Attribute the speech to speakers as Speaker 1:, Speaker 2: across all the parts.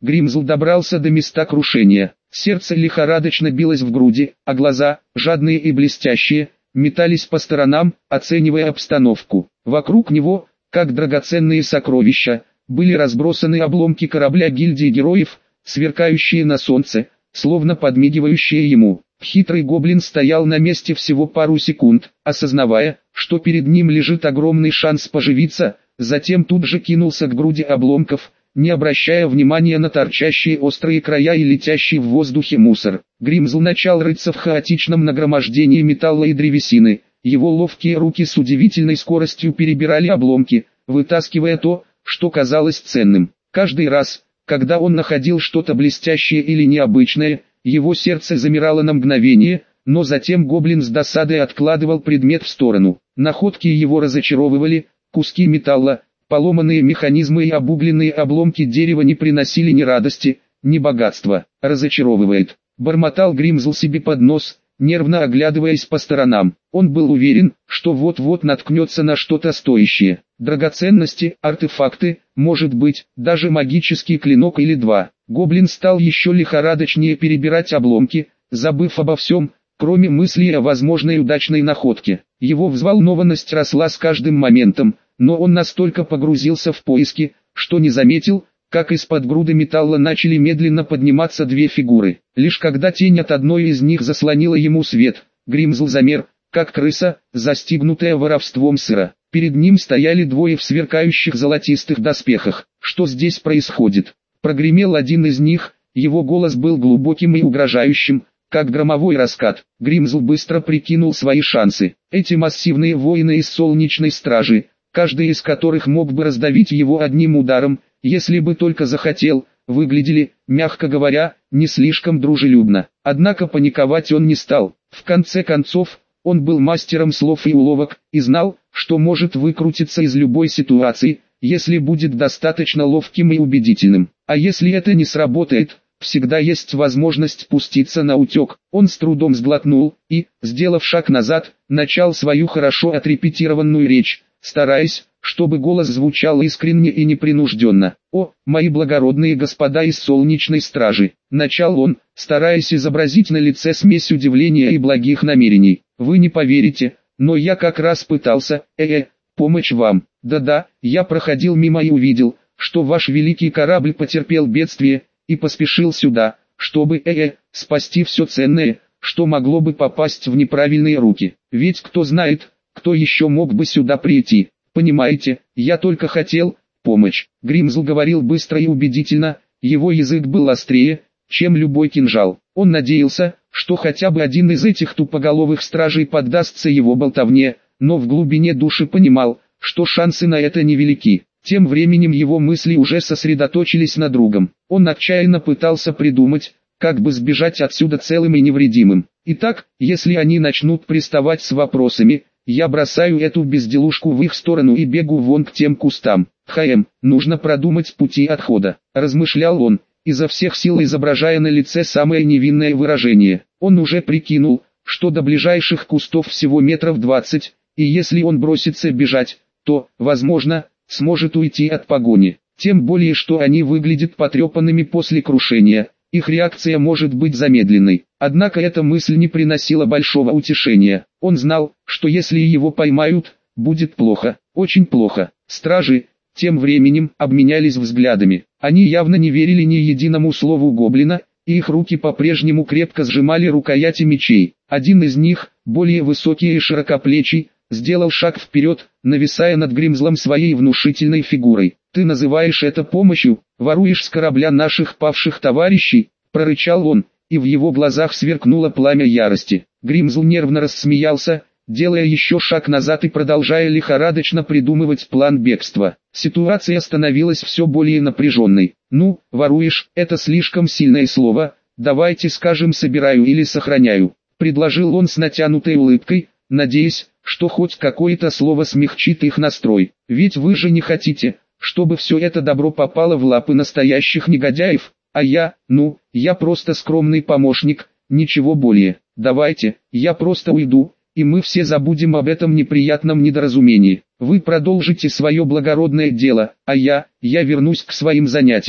Speaker 1: Гримзл добрался до места крушения. Сердце лихорадочно билось в груди, а глаза, жадные и блестящие, метались по сторонам, оценивая обстановку. Вокруг него, как драгоценные сокровища, были разбросаны обломки корабля гильдии героев, сверкающие на солнце, словно подмигивающие ему. Хитрый гоблин стоял на месте всего пару секунд, осознавая, что перед ним лежит огромный шанс поживиться, затем тут же кинулся к груди обломков, не обращая внимания на торчащие острые края и летящий в воздухе мусор. Гримзл начал рыться в хаотичном нагромождении металла и древесины. Его ловкие руки с удивительной скоростью перебирали обломки, вытаскивая то, что казалось ценным. Каждый раз, когда он находил что-то блестящее или необычное, его сердце замирало на мгновение, но затем гоблин с досадой откладывал предмет в сторону. Находки его разочаровывали, куски металла, поломанные механизмы и обугленные обломки дерева не приносили ни радости, ни богатства. «Разочаровывает», — бормотал Гримзл себе под нос, нервно оглядываясь по сторонам. Он был уверен, что вот-вот наткнется на что-то стоящее. Драгоценности, артефакты, может быть, даже магический клинок или два. Гоблин стал еще лихорадочнее перебирать обломки, забыв обо всем, кроме мыслей о возможной удачной находке. Его взволнованность росла с каждым моментом, но он настолько погрузился в поиски, что не заметил, как из-под груды металла начали медленно подниматься две фигуры. Лишь когда тень от одной из них заслонила ему свет, Гримзл замер, как крыса, застигнутая воровством сыра. Перед ним стояли двое в сверкающих золотистых доспехах. «Что здесь происходит?» Прогремел один из них, его голос был глубоким и угрожающим, как громовой раскат. Гримзл быстро прикинул свои шансы. Эти массивные воины из Солнечной Стражи, каждый из которых мог бы раздавить его одним ударом, если бы только захотел, выглядели, мягко говоря, не слишком дружелюбно. Однако паниковать он не стал. В конце концов, он был мастером слов и уловок, и знал, что может выкрутиться из любой ситуации, если будет достаточно ловким и убедительным. А если это не сработает, всегда есть возможность пуститься на утек. Он с трудом сглотнул и, сделав шаг назад, начал свою хорошо отрепетированную речь, стараясь, чтобы голос звучал искренне и непринужденно. «О, мои благородные господа из Солнечной Стражи!» Начал он, стараясь изобразить на лице смесь удивления и благих намерений. «Вы не поверите, но я как раз пытался, помочь вам. Да-да, я проходил мимо и увидел, что ваш великий корабль потерпел бедствие, и поспешил сюда, чтобы, спасти все ценное, что могло бы попасть в неправильные руки. Ведь кто знает, кто еще мог бы сюда прийти. Понимаете, я только хотел помочь». Гримзл говорил быстро и убедительно, его язык был острее, чем любой кинжал. Он надеялся, что хотя бы один из этих тупоголовых стражей поддастся его болтовне, но в глубине души понимал, что шансы на это невелики. Тем временем его мысли уже сосредоточились на другом. Он отчаянно пытался придумать, как бы сбежать отсюда целым и невредимым. Итак, если они начнут приставать с вопросами, я бросаю эту безделушку в их сторону и бегу вон к тем кустам. Нужно продумать пути отхода, размышлял он, изо всех сил изображая на лице самое невинное выражение. Он уже прикинул, что до ближайших кустов всего метров 20, и если он бросится бежать, то, возможно, сможет уйти от погони. Тем более, что они выглядят потрепанными после крушения, их реакция может быть замедленной. Однако эта мысль не приносила большого утешения. Он знал, что если его поймают, будет плохо, очень плохо. Стражи, тем временем, обменялись взглядами. Они явно не верили ни единому слову гоблина, и их руки по-прежнему крепко сжимали рукояти мечей. Один из них, более высокий и широкоплечий, сделал шаг вперед, нависая над Гримзлом своей внушительной фигурой. «Ты называешь это помощью, воруешь с корабля наших павших товарищей?» — прорычал он, и в его глазах сверкнуло пламя ярости. Гримзл нервно рассмеялся, делая еще шаг назад и продолжая лихорадочно придумывать план бегства. Ситуация становилась все более напряженной. «Ну, воруешь, это слишком сильное слово, давайте скажем собираю или сохраняю», — предложил он с натянутой улыбкой, надеясь, что хоть какое-то слово смягчит их настрой. «Ведь вы же не хотите, чтобы все это добро попало в лапы настоящих негодяев, а я просто скромный помощник, ничего более. Давайте, я просто уйду, и мы все забудем об этом неприятном недоразумении. Вы продолжите свое благородное дело, а я вернусь к своим занятиям».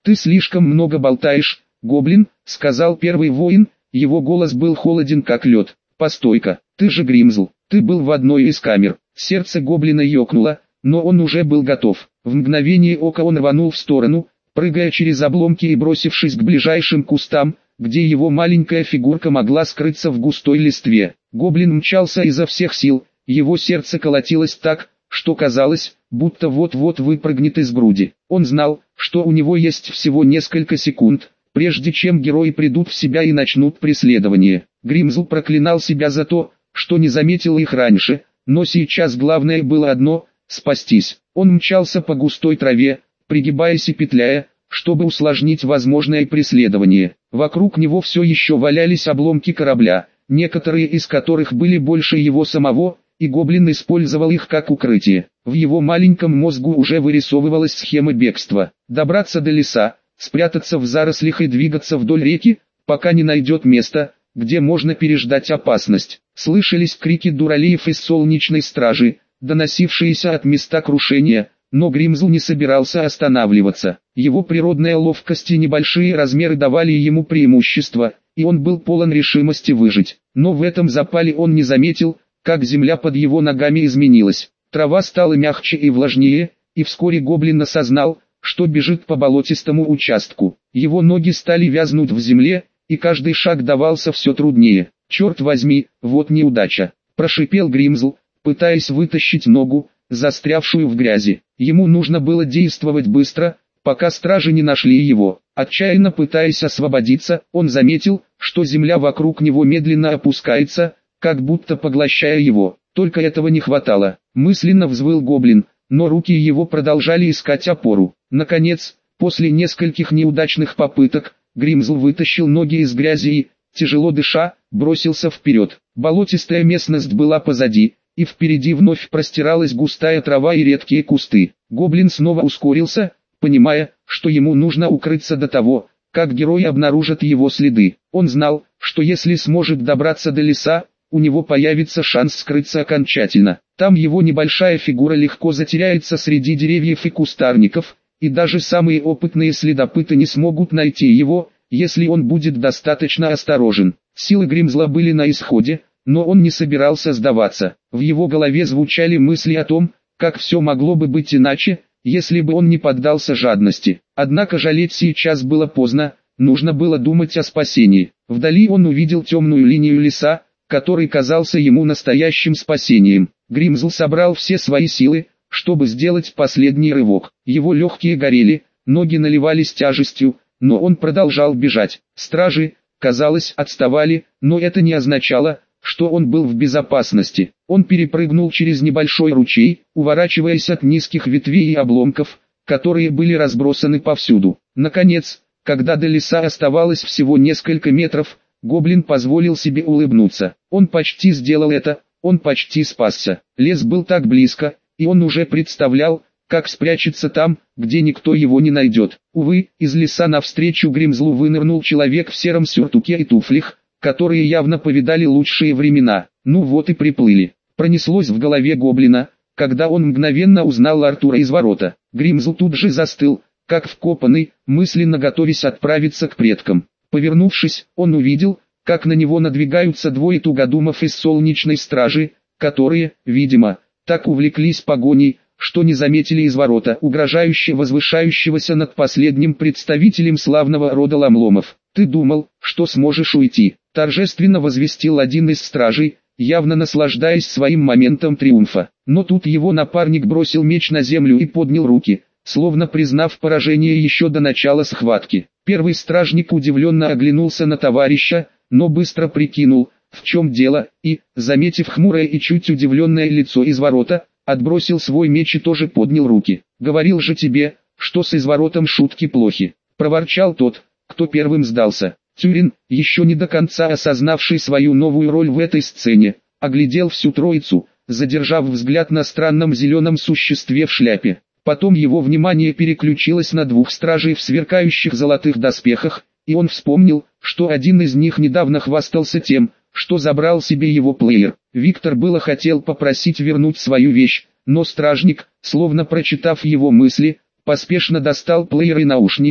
Speaker 1: «Ты слишком много болтаешь, гоблин», — сказал первый воин, его голос был холоден как лед. «Постой-ка, ты же Гримзл, ты был в одной из камер». Сердце гоблина ёкнуло, но он уже был готов. В мгновение ока он рванул в сторону, прыгая через обломки и бросившись к ближайшим кустам, где его маленькая фигурка могла скрыться в густой листве. Гоблин мчался изо всех сил, его сердце колотилось так, что казалось, будто вот-вот выпрыгнет из груди. Он знал, что у него есть всего несколько секунд, прежде чем герои придут в себя и начнут преследование. Гримзл проклинал себя за то, что не заметил их раньше, но сейчас главное было одно – спастись. Он мчался по густой траве, пригибаясь и петляя, чтобы усложнить возможное преследование. Вокруг него все еще валялись обломки корабля, некоторые из которых были больше его самого, и гоблин использовал их как укрытие. В его маленьком мозгу уже вырисовывалась схема бегства. Добраться до леса, спрятаться в зарослях и двигаться вдоль реки, пока не найдет место, где можно переждать опасность. Слышались крики дуралеев из солнечной стражи, доносившиеся от места крушения, но Гримзл не собирался останавливаться. Его природная ловкость и небольшие размеры давали ему преимущество, и он был полон решимости выжить. Но в этом запале он не заметил, как земля под его ногами изменилась. Трава стала мягче и влажнее, и вскоре гоблин осознал, что бежит по болотистому участку. Его ноги стали вязнуть в земле, и каждый шаг давался все труднее. «Черт возьми, вот неудача!» – прошипел Гримзл, пытаясь вытащить ногу, застрявшую в грязи. Ему нужно было действовать быстро, пока стражи не нашли его. Отчаянно пытаясь освободиться, он заметил, что земля вокруг него медленно опускается, как будто поглощая его. Только этого не хватало. Мысленно взвыл гоблин, но руки его продолжали искать опору. Наконец, после нескольких неудачных попыток, Гримзл вытащил ноги из грязи и, тяжело дыша, бросился вперед. Болотистая местность была позади, и впереди вновь простиралась густая трава и редкие кусты. Гоблин снова ускорился, понимая, что ему нужно укрыться до того, как герои обнаружат его следы. Он знал, что если сможет добраться до леса, у него появится шанс скрыться окончательно. Там его небольшая фигура легко затеряется среди деревьев и кустарников, и даже самые опытные следопыты не смогут найти его, если он будет достаточно осторожен. Силы Гримзла были на исходе, но он не собирался сдаваться. В его голове звучали мысли о том, как все могло бы быть иначе, если бы он не поддался жадности. Однако жалеть сейчас было поздно, нужно было думать о спасении. Вдали он увидел темную линию леса, который казался ему настоящим спасением. Гримзл собрал все свои силы, чтобы сделать последний рывок. Его легкие горели, ноги наливались тяжестью, но он продолжал бежать. Стражи, казалось, отставали, но это не означало, что он был в безопасности. Он перепрыгнул через небольшой ручей, уворачиваясь от низких ветвей и обломков, которые были разбросаны повсюду. Наконец, когда до леса оставалось всего несколько метров, гоблин позволил себе улыбнуться. Он почти сделал это, он почти спасся. Лес был так близко, и он уже представлял, как спрячется там, где никто его не найдет. Увы, из леса навстречу Гримзлу вынырнул человек в сером сюртуке и туфлях, которые явно повидали лучшие времена. Ну вот и приплыли. Пронеслось в голове гоблина, когда он мгновенно узнал Артура из ворота. Гримзл тут же застыл, как вкопанный, мысленно готовясь отправиться к предкам. Повернувшись, он увидел, как на него надвигаются двое тугодумов из солнечной стражи, которые, видимо, так увлеклись погоней, что не заметили из ворота угрожающе возвышающегося над последним представителем славного рода Ламломов. «Ты думал, что сможешь уйти?» – торжественно возвестил один из стражей, явно наслаждаясь своим моментом триумфа. Но тут его напарник бросил меч на землю и поднял руки, словно признав поражение еще до начала схватки. Первый стражник удивленно оглянулся на товарища, но быстро прикинул, в чем дело, и, заметив хмурое и чуть удивленное лицо из ворота, отбросил свой меч и тоже поднял руки. «Говорил же тебе, что с изворотом шутки плохи», – проворчал тот, кто первым сдался. Тюрин, еще не до конца осознавший свою новую роль в этой сцене, оглядел всю троицу, задержав взгляд на странном зеленом существе в шляпе. Потом его внимание переключилось на двух стражей в сверкающих золотых доспехах, и он вспомнил, что один из них недавно хвастался тем, что забрал себе его плеер. Виктор было хотел попросить вернуть свою вещь, но стражник, словно прочитав его мысли, поспешно достал плеер и наушники,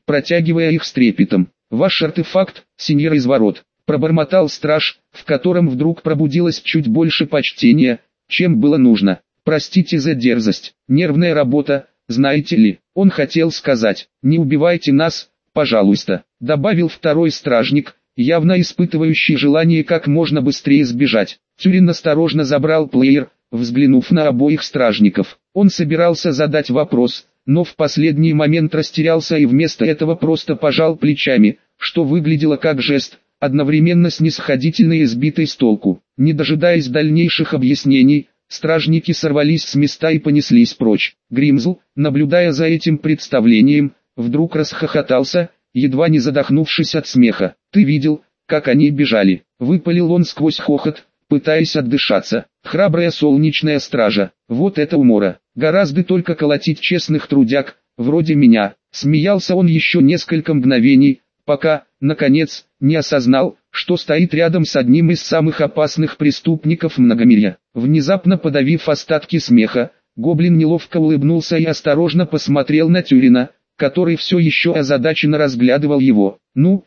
Speaker 1: протягивая их с трепетом. «Ваш артефакт, сеньор Изворот», — пробормотал страж, в котором вдруг пробудилось чуть больше почтения, чем было нужно. «Простите за дерзость, нервная работа, знаете ли». Он хотел сказать: «Не убивайте нас, пожалуйста», — добавил второй стражник, явно испытывающий желание как можно быстрее сбежать. Тюрин осторожно забрал плеер, взглянув на обоих стражников. Он собирался задать вопрос, но в последний момент растерялся и вместо этого просто пожал плечами, что выглядело как жест, одновременно снисходительный и сбитый с толку. Не дожидаясь дальнейших объяснений, стражники сорвались с места и понеслись прочь. Гримзл, наблюдая за этим представлением, вдруг расхохотался, едва не задохнувшись от смеха. «Ты видел, как они бежали?» — выпалил он сквозь хохот, пытаясь отдышаться. «Храбрая солнечная стража, вот это умора! Гораздо только колотить честных трудяг, вроде меня». Смеялся он еще несколько мгновений, пока, наконец, не осознал, что стоит рядом с одним из самых опасных преступников Многомирья. Внезапно подавив остатки смеха, гоблин неловко улыбнулся и осторожно посмотрел на Тюрина, который все еще озадаченно разглядывал его. «Ну,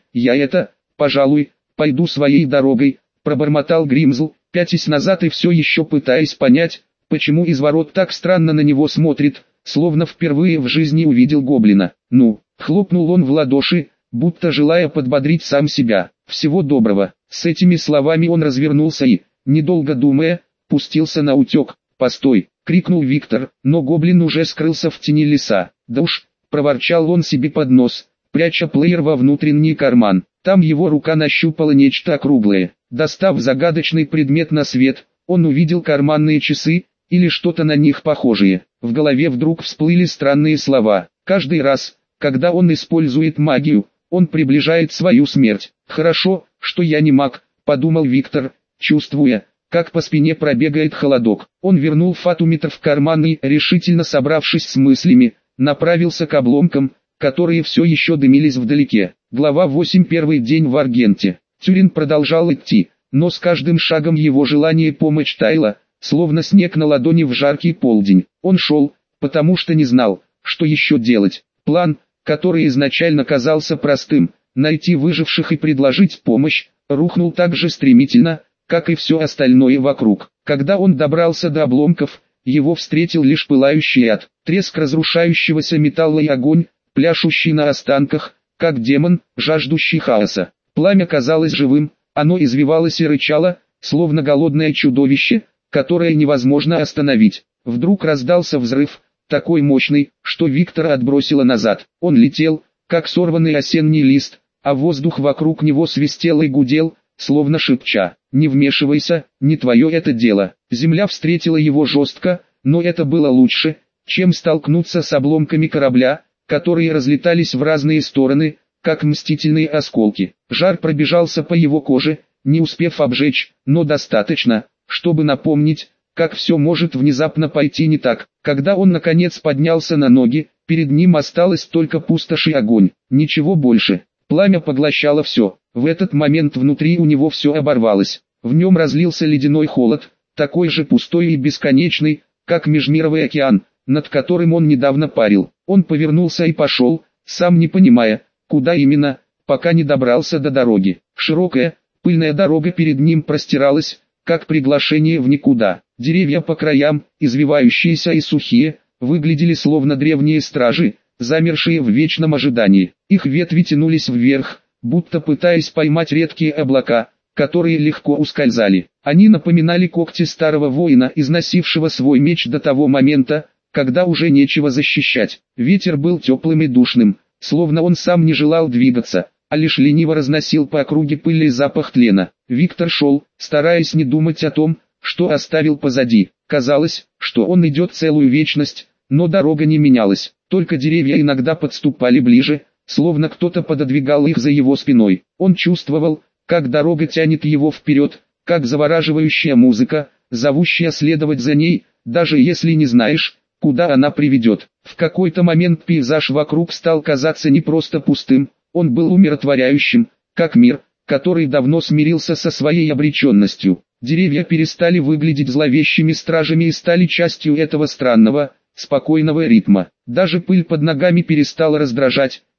Speaker 1: пожалуй, пойду своей дорогой», — пробормотал Гримзл, пятясь назад и все еще пытаясь понять, почему Изворот так странно на него смотрит, словно впервые в жизни увидел гоблина. «Ну», — хлопнул он в ладоши, будто желая подбодрить сам себя. «Всего доброго». С этими словами он развернулся и, недолго думая, пустился на утек. «Постой!» — крикнул Виктор, но гоблин уже скрылся в тени леса. «Да уж!» — проворчал он себе под нос, пряча плеер во внутренний карман. Там его рука нащупала нечто округлое. Достав загадочный предмет на свет, он увидел карманные часы, или что-то на них похожее. В голове вдруг всплыли странные слова. Каждый раз, когда он использует магию, он приближает свою смерть. «Хорошо, что я не маг», — подумал Виктор, чувствуя, как по спине пробегает холодок. Он вернул фатометр в карман и, решительно собравшись с мыслями, направился к обломкам, которые все еще дымились вдалеке. Глава 8. Первый день в Аргенте. Тюрин продолжал идти, но с каждым шагом его желание помочь таяло, словно снег на ладони в жаркий полдень. Он шел, потому что не знал, что еще делать. План, который изначально казался простым, найти выживших и предложить помощь, рухнул так же стремительно, как и все остальное вокруг. Когда он добрался до обломков, его встретил лишь пылающий ад, треск разрушающегося металла и огонь, пляшущий на останках, как демон, жаждущий хаоса. Пламя казалось живым, оно извивалось и рычало, словно голодное чудовище, которое невозможно остановить. Вдруг раздался взрыв, такой мощный, что Виктора отбросило назад. Он летел, как сорванный осенний лист, а воздух вокруг него свистел и гудел, словно шепча: «Не вмешивайся, не твое это дело». Земля встретила его жестко, но это было лучше, чем столкнуться с обломками корабля, которые разлетались в разные стороны, как мстительные осколки. Жар пробежался по его коже, не успев обжечь, но достаточно, чтобы напомнить, как все может внезапно пойти не так. Когда он наконец поднялся на ноги, перед ним осталась только пустошь и огонь, ничего больше. Пламя поглощало все. В этот момент внутри у него все оборвалось. В нем разлился ледяной холод, такой же пустой и бесконечный, как межмировый океан, над которым он недавно парил. Он повернулся и пошел, сам не понимая, куда именно, пока не добрался до дороги. Широкая, пыльная дорога перед ним простиралась, как приглашение в никуда. Деревья по краям, извивающиеся и сухие, выглядели словно древние стражи, замершие в вечном ожидании. Их ветви тянулись вверх, будто пытаясь поймать редкие облака, которые легко ускользали. Они напоминали когти старого воина, износившего свой меч до того момента, когда уже нечего защищать. Ветер был теплым и душным, словно он сам не желал двигаться, а лишь лениво разносил по округе пыль и запах тлена. Виктор шел, стараясь не думать о том, что оставил позади. Казалось, что он идет целую вечность, но дорога не менялась, только деревья иногда подступали ближе, словно кто-то пододвигал их за его спиной. Он чувствовал, как дорога тянет его вперед, как завораживающая музыка, зовущая следовать за ней, даже если не знаешь, куда она приведет. В какой-то момент пейзаж вокруг стал казаться не просто пустым, он был умиротворяющим, как мир, который давно смирился со своей обреченностью. Деревья перестали выглядеть зловещими стражами и стали частью этого странного, спокойного ритма. Даже пыль под ногами перестала раздражать,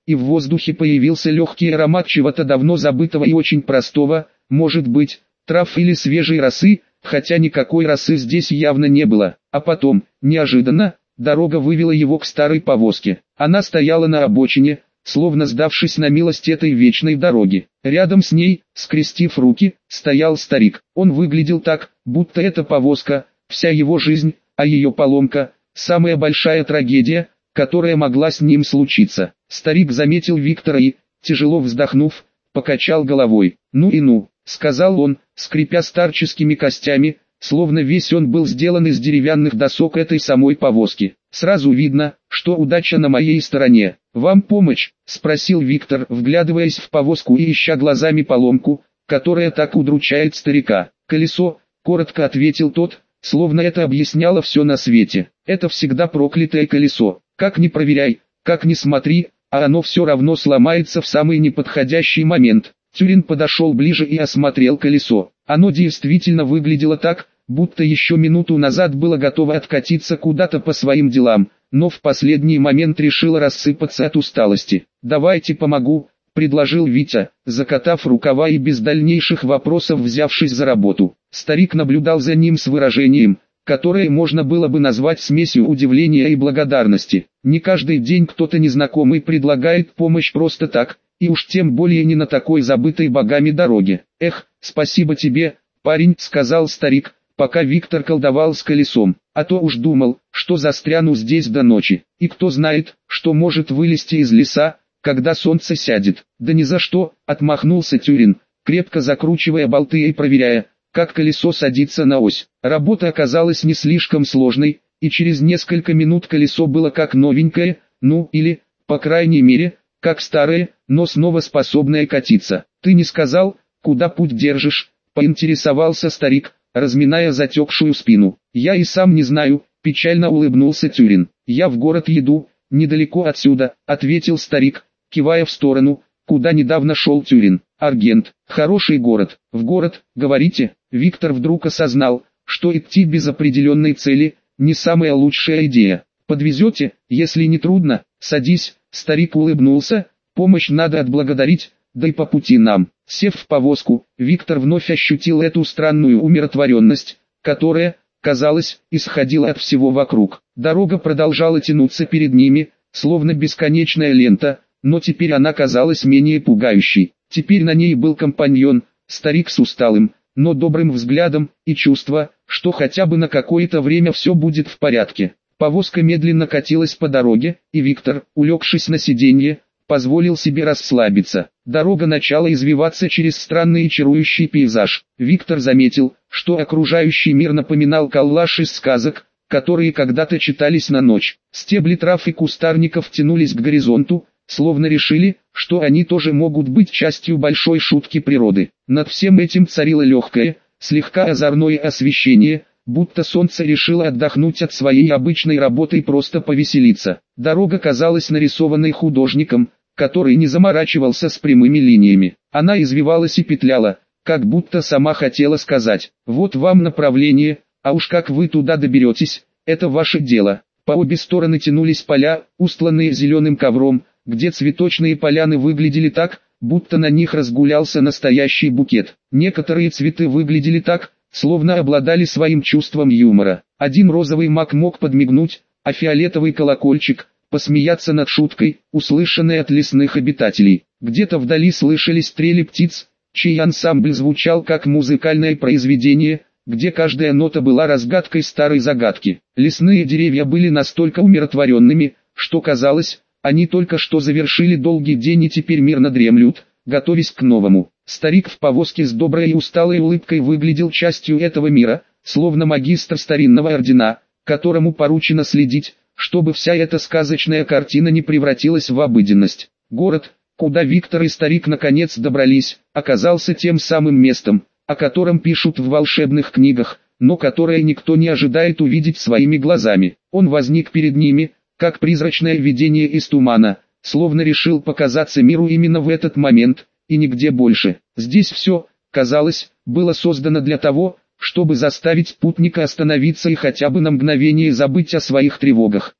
Speaker 1: и в воздухе появился легкий аромат чего-то давно забытого и очень простого, может быть, трав или свежей росы, хотя никакой росы здесь явно не было. А потом, неожиданно, дорога вывела его к старой повозке. Она стояла на обочине, словно сдавшись на милость этой вечной дороги. Рядом с ней, скрестив руки, стоял старик. Он выглядел так, будто эта повозка, вся его жизнь, а ее поломка, самая большая трагедия, которая могла с ним случиться. Старик заметил Виктора и, тяжело вздохнув, покачал головой. «Ну и ну», — сказал он, скрипя старческими костями, словно весь он был сделан из деревянных досок этой самой повозки. «Сразу видно, что удача на моей стороне. Вам помочь?» — спросил Виктор, вглядываясь в повозку и ища глазами поломку, которая так удручает старика. «Колесо», — коротко ответил тот, словно это объясняло все на свете. «Это всегда проклятое колесо. Как ни проверяй, как ни смотри, а оно все равно сломается в самый неподходящий момент». Тюрин подошел ближе и осмотрел колесо. Оно действительно выглядело так, будто еще минуту назад было готово откатиться куда-то по своим делам, но в последний момент решило рассыпаться от усталости. «Давайте помогу», — предложил Витя, закатав рукава и без дальнейших вопросов взявшись за работу. Старик наблюдал за ним с выражением, которое можно было бы назвать смесью удивления и благодарности. Не каждый день кто-то незнакомый предлагает помощь просто так, и уж тем более не на такой забытой богами дороге. «Эх, спасибо тебе, парень», — сказал старик, пока Виктор колдовал с колесом. «А то уж думал, что застряну здесь до ночи. И кто знает, что может вылезти из леса, когда солнце сядет». «Да ни за что», — отмахнулся Тюрин, крепко закручивая болты и проверяя, как колесо садится на ось. Работа оказалась не слишком сложной, и через несколько минут колесо было как новенькое, ну или, по крайней мере, как старое, но снова способное катиться. «Ты не сказал, куда путь держишь?» — поинтересовался старик, разминая затекшую спину. «Я и сам не знаю», — печально улыбнулся Тюрин. «Я в город еду, недалеко отсюда», — ответил старик, кивая в сторону, куда недавно шел Тюрин. «Аргент, хороший город». «В город, говорите?» Виктор вдруг осознал, что идти без определенной цели — не самая лучшая идея. «Подвезете, если не трудно?» «Садись», — старик улыбнулся, «помощь надо отблагодарить, да и по пути нам». Сев в повозку, Виктор вновь ощутил эту странную умиротворенность, которая, казалось, исходила от всего вокруг. Дорога продолжала тянуться перед ними, словно бесконечная лента, но теперь она казалась менее пугающей. Теперь на ней был компаньон, старик с усталым, но добрым взглядом, и чувство, что хотя бы на какое-то время все будет в порядке. Повозка медленно катилась по дороге, и Виктор, улегшись на сиденье, позволил себе расслабиться. Дорога начала извиваться через странный и чарующий пейзаж. Виктор заметил, что окружающий мир напоминал коллаж из сказок, которые когда-то читались на ночь. Стебли трав и кустарников тянулись к горизонту, словно решили, что они тоже могут быть частью большой шутки природы. Над всем этим царило легкое, слегка озорное освещение, будто солнце решило отдохнуть от своей обычной работы и просто повеселиться. Дорога казалась нарисованной художником, который не заморачивался с прямыми линиями. Она извивалась и петляла, как будто сама хотела сказать: «Вот вам направление, а уж как вы туда доберетесь, это ваше дело». По обе стороны тянулись поля, устланные зеленым ковром, где цветочные поляны выглядели так, будто на них разгулялся настоящий букет. Некоторые цветы выглядели так, словно обладали своим чувством юмора. Один розовый мак мог подмигнуть, а фиолетовый колокольчик — посмеяться над шуткой, услышанной от лесных обитателей. Где-то вдали слышались трели птиц, чей ансамбль звучал как музыкальное произведение, где каждая нота была разгадкой старой загадки. Лесные деревья были настолько умиротворенными, что казалось, они только что завершили долгий день и теперь мирно дремлют, готовясь к новому. Старик в повозке с доброй и усталой улыбкой выглядел частью этого мира, словно магистр старинного ордена, которому поручено следить, чтобы вся эта сказочная картина не превратилась в обыденность. Город, куда Виктор и старик наконец добрались, оказался тем самым местом, о котором пишут в волшебных книгах, но которое никто не ожидает увидеть своими глазами. Он возник перед ними, как призрачное видение из тумана, словно решил показаться миру именно в этот момент, и нигде больше. Здесь все, казалось, было создано для того, чтобы заставить путника остановиться и хотя бы на мгновение забыть о своих тревогах.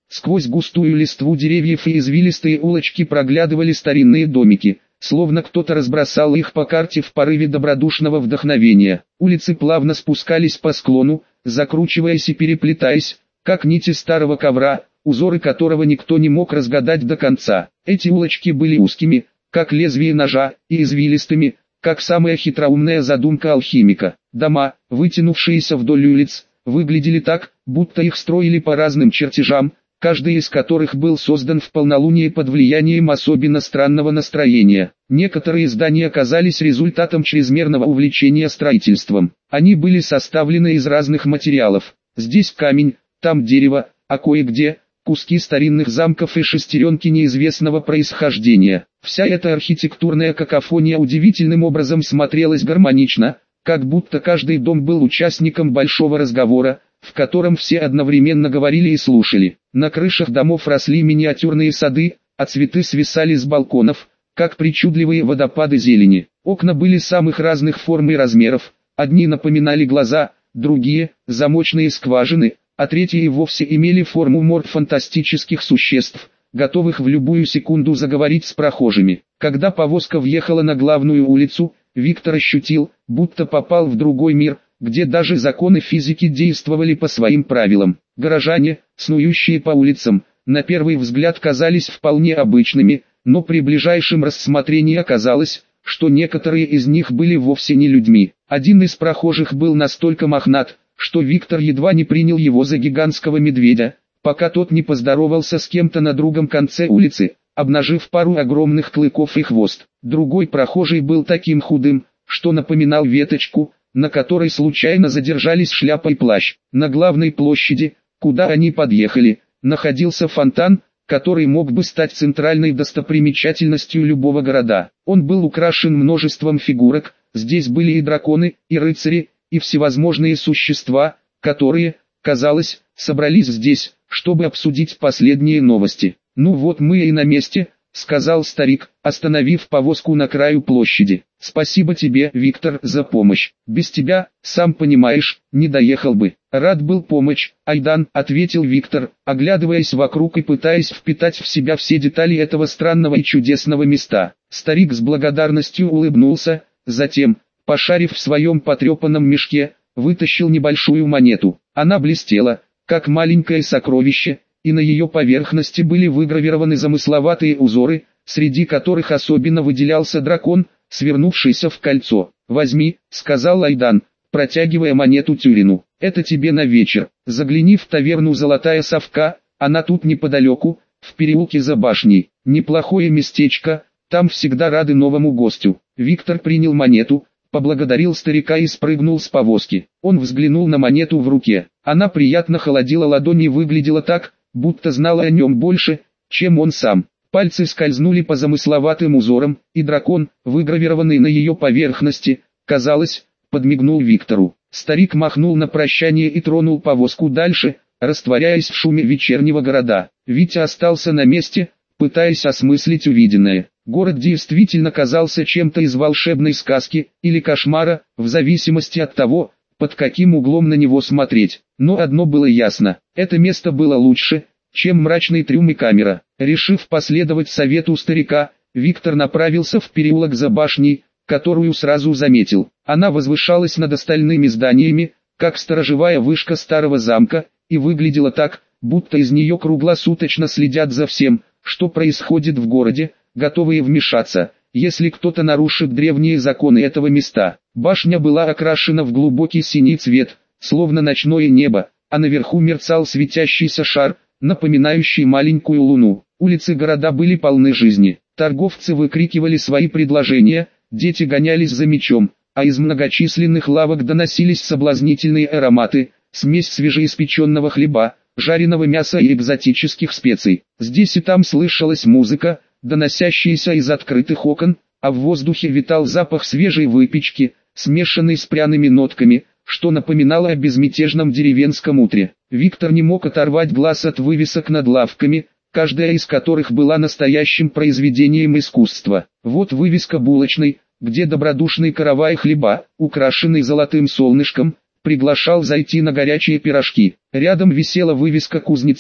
Speaker 1: Сквозь густую листву деревьев и извилистые улочки проглядывали старинные домики, словно кто-то разбросал их по карте в порыве добродушного вдохновения. Улицы плавно спускались по склону, закручиваясь и переплетаясь, как нити старого ковра, узоры которого никто не мог разгадать до конца. Эти улочки были узкими, как лезвие ножа, и извилистыми, как самая хитроумная задумка алхимика. Дома, вытянувшиеся вдоль улиц, выглядели так, будто их строили по разным чертежам, каждый из которых был создан в полнолуние под влиянием особенно странного настроения. Некоторые здания оказались результатом чрезмерного увлечения строительством. Они были составлены из разных материалов. Здесь камень, там дерево, а кое-где куски старинных замков и шестеренки неизвестного происхождения. Вся эта архитектурная какофония удивительным образом смотрелась гармонично, как будто каждый дом был участником большого разговора, в котором все одновременно говорили и слушали. На крышах домов росли миниатюрные сады, а цветы свисали с балконов, как причудливые водопады зелени. Окна были самых разных форм и размеров, одни напоминали глаза, другие – замочные скважины, а третьи и вовсе имели форму морд фантастических существ, готовых в любую секунду заговорить с прохожими. Когда повозка въехала на главную улицу, Виктор ощутил, будто попал в другой мир, где даже законы физики действовали по своим правилам. Горожане, снующие по улицам, на первый взгляд казались вполне обычными, но при ближайшем рассмотрении оказалось, что некоторые из них были вовсе не людьми. Один из прохожих был настолько мохнат, что Виктор едва не принял его за гигантского медведя, пока тот не поздоровался с кем-то на другом конце улицы, обнажив пару огромных клыков и хвост. Другой прохожий был таким худым, что напоминал веточку, на которой случайно задержались шляпа и плащ. На главной площади, куда они подъехали, находился фонтан, который мог бы стать центральной достопримечательностью любого города. Он был украшен множеством фигурок, здесь были и драконы, и рыцари, и всевозможные существа, которые, казалось, собрались здесь, чтобы обсудить последние новости. «Ну вот мы и на месте», — сказал старик, остановив повозку на краю площади. «Спасибо тебе, Виктор, за помощь. Без тебя, сам понимаешь, не доехал бы». «Рад был помочь, Айдан», — ответил Виктор, оглядываясь вокруг и пытаясь впитать в себя все детали этого странного и чудесного места. Старик с благодарностью улыбнулся, затем, пошарив в своем потрепанном мешке, вытащил небольшую монету. Она блестела, как маленькое сокровище, и на ее поверхности были выгравированы замысловатые узоры, среди которых особенно выделялся дракон, свернувшийся в кольцо. «Возьми», — сказал Айдан, протягивая монету Тюрину. «Это тебе на вечер. Загляни в таверну «Золотая совка», она тут неподалеку, в переулке за башней. Неплохое местечко, там всегда рады новому гостю». Виктор принял монету, поблагодарил старика и спрыгнул с повозки. Он взглянул на монету в руке. Она приятно холодила ладони и выглядела так, будто знала о нем больше, чем он сам. Пальцы скользнули по замысловатым узорам, и дракон, выгравированный на ее поверхности, казалось, подмигнул Виктору. Старик махнул на прощание и тронул повозку дальше, растворяясь в шуме вечернего города. Витя остался на месте, пытаясь осмыслить увиденное. Город действительно казался чем-то из волшебной сказки или кошмара, в зависимости от того, под каким углом на него смотреть. Но одно было ясно: это место было лучше, чем мрачный трюм и камера. Решив последовать совету старика, Виктор направился в переулок за башней, которую сразу заметил. Она возвышалась над остальными зданиями, как сторожевая вышка старого замка, и выглядела так, будто из нее круглосуточно следят за всем, что происходит в городе, готовые вмешаться, если кто-то нарушит древние законы этого места. Башня была окрашена в глубокий синий цвет, словно ночное небо, а наверху мерцал светящийся шар, напоминающий маленькую луну. Улицы города были полны жизни. Торговцы выкрикивали свои предложения, дети гонялись за мечом, а из многочисленных лавок доносились соблазнительные ароматы, смесь свежеиспеченного хлеба, жареного мяса и экзотических специй. Здесь и там слышалась музыка, доносящаяся из открытых окон, а в воздухе витал запах свежей выпечки, смешанный с пряными нотками, что напоминало о безмятежном деревенском утре. Виктор не мог оторвать глаз от вывесок над лавками, каждая из которых была настоящим произведением искусства. Вот вывеска булочной, где добродушный каравай хлеба, украшенный золотым солнышком, приглашал зайти на горячие пирожки. Рядом висела вывеска кузнеца,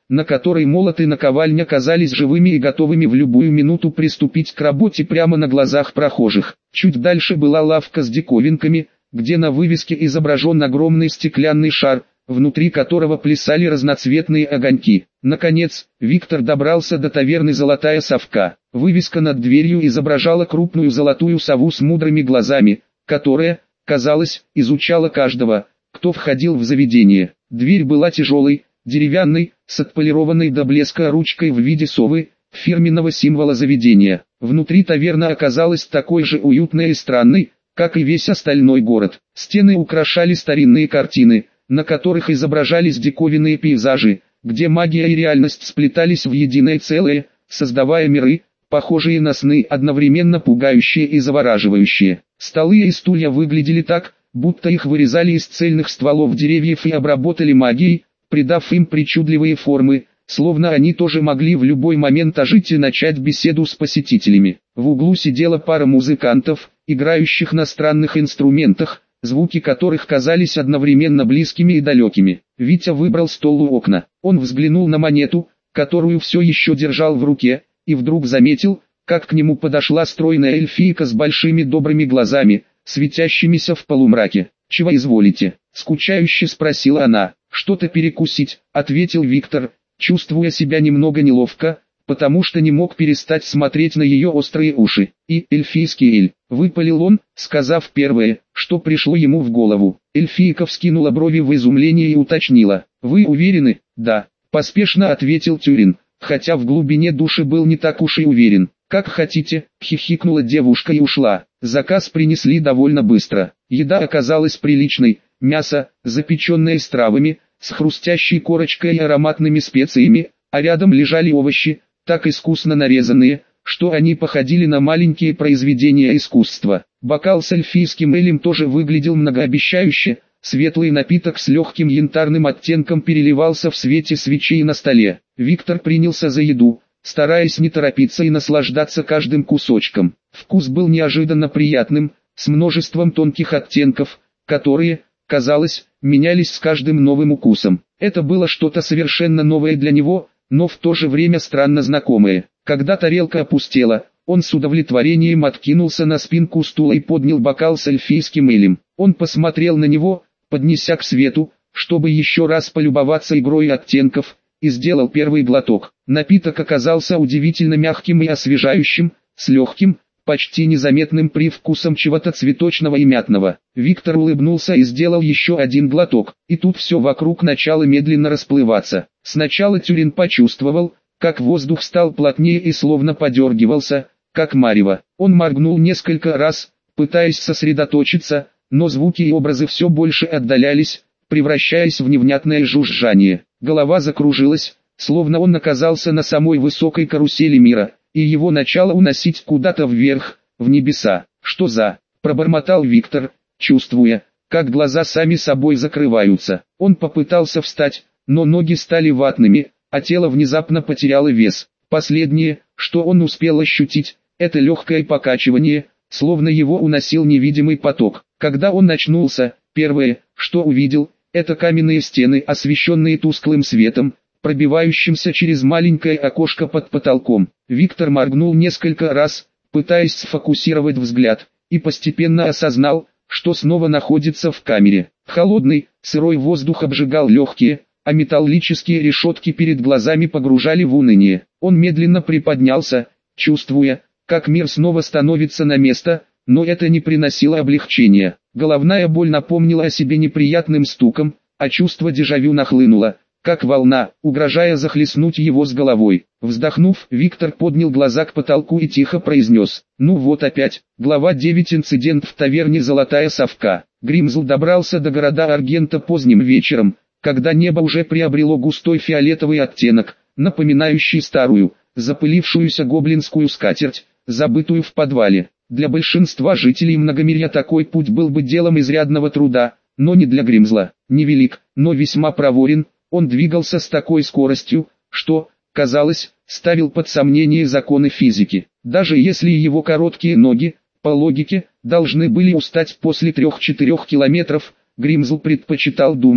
Speaker 1: на которой молот и наковальня казались живыми и готовыми в любую минуту приступить к работе прямо на глазах прохожих. Чуть дальше была лавка с диковинками, где на вывеске изображен огромный стеклянный шар, внутри которого плясали разноцветные огоньки. Наконец, Виктор добрался до таверны «Золотая совка». Вывеска над дверью изображала крупную золотую сову с мудрыми глазами, которая, казалось, изучала каждого, кто входил в заведение. Дверь была тяжелой, деревянной, с отполированной до блеска ручкой в виде совы, фирменного символа заведения. Внутри таверна оказалась такой же уютной и странной, как и весь остальной город. Стены украшали старинные картины, на которых изображались диковинные пейзажи, где магия и реальность сплетались в единое целое, создавая миры, похожие на сны, одновременно пугающие и завораживающие. Столы и стулья выглядели так, будто их вырезали из цельных стволов деревьев и обработали магией, придав им причудливые формы, словно они тоже могли в любой момент ожить и начать беседу с посетителями. В углу сидела пара музыкантов, играющих на странных инструментах, звуки которых казались одновременно близкими и далекими. Витя выбрал стол у окна. Он взглянул на монету, которую все еще держал в руке, и вдруг заметил, как к нему подошла стройная эльфийка с большими добрыми глазами, светящимися в полумраке. «Чего изволите?» — скучающе спросила она. «Что-то перекусить», — ответил Виктор, чувствуя себя немного неловко, потому что не мог перестать смотреть на ее острые уши. «И эльфийский эль», — выпалил он, сказав первое, что пришло ему в голову. Эльфийка вскинула брови в изумлении и уточнила. «Вы уверены?» «Да», — поспешно ответил Тюрин, хотя в глубине души был не так уж и уверен. «Как хотите», — хихикнула девушка и ушла. Заказ принесли довольно быстро. Еда оказалась приличной, мясо, запеченное с травами, с хрустящей корочкой и ароматными специями, а рядом лежали овощи, так искусно нарезанные, что они походили на маленькие произведения искусства. Бокал с эльфийским элем тоже выглядел многообещающе, светлый напиток с легким янтарным оттенком переливался в свете свечей на столе. Виктор принялся за еду, стараясь не торопиться и наслаждаться каждым кусочком. Вкус был неожиданно приятным, с множеством тонких оттенков, которые, казалось, менялись с каждым новым укусом. Это было что-то совершенно новое для него, но в то же время странно знакомое. Когда тарелка опустела, он с удовлетворением откинулся на спинку стула и поднял бокал с эльфийским элем. Он посмотрел на него, поднеся к свету, чтобы еще раз полюбоваться игрой оттенков, и сделал первый глоток. Напиток оказался удивительно мягким и освежающим, с легким, почти незаметным привкусом чего-то цветочного и мятного. Виктор улыбнулся и сделал еще один глоток, и тут все вокруг начало медленно расплываться. Сначала Тюрин почувствовал, как воздух стал плотнее и словно подергивался, как марево. Он моргнул несколько раз, пытаясь сосредоточиться, но звуки и образы все больше отдалялись, превращаясь в невнятное жужжание. Голова закружилась, словно он оказался на самой высокой карусели мира, и его начало уносить куда-то вверх, в небеса. «Что за...» — пробормотал Виктор, чувствуя, как глаза сами собой закрываются. Он попытался встать, но ноги стали ватными, а тело внезапно потеряло вес. Последнее, что он успел ощутить, это легкое покачивание, словно его уносил невидимый поток. Когда он очнулся, первое, что увидел, это каменные стены, освещенные тусклым светом, пробивающимся через маленькое окошко под потолком. Виктор моргнул несколько раз, пытаясь сфокусировать взгляд, и постепенно осознал, что снова находится в камере. Холодный, сырой воздух обжигал легкие, а металлические решетки перед глазами погружали в уныние. Он медленно приподнялся, чувствуя, как мир снова становится на место, но это не приносило облегчения. Головная боль напомнила о себе неприятным стуком, а чувство дежавю нахлынуло, как волна, угрожая захлестнуть его с головой. Вздохнув, Виктор поднял глаза к потолку и тихо произнес: «Ну вот опять». Глава 9. Инцидент в таверне «Золотая совка». Гримзл добрался до города Аргента поздним вечером, когда небо уже приобрело густой фиолетовый оттенок, напоминающий старую, запылившуюся гоблинскую скатерть, забытую в подвале. Для большинства жителей Многомирья такой путь был бы делом изрядного труда, но не для Гримзла. Невелик, но весьма проворен, он двигался с такой скоростью, что, казалось, ставил под сомнение законы физики. Даже если его короткие ноги, по логике, должны были устать после 3-4 километров, Гримзл предпочитал думать,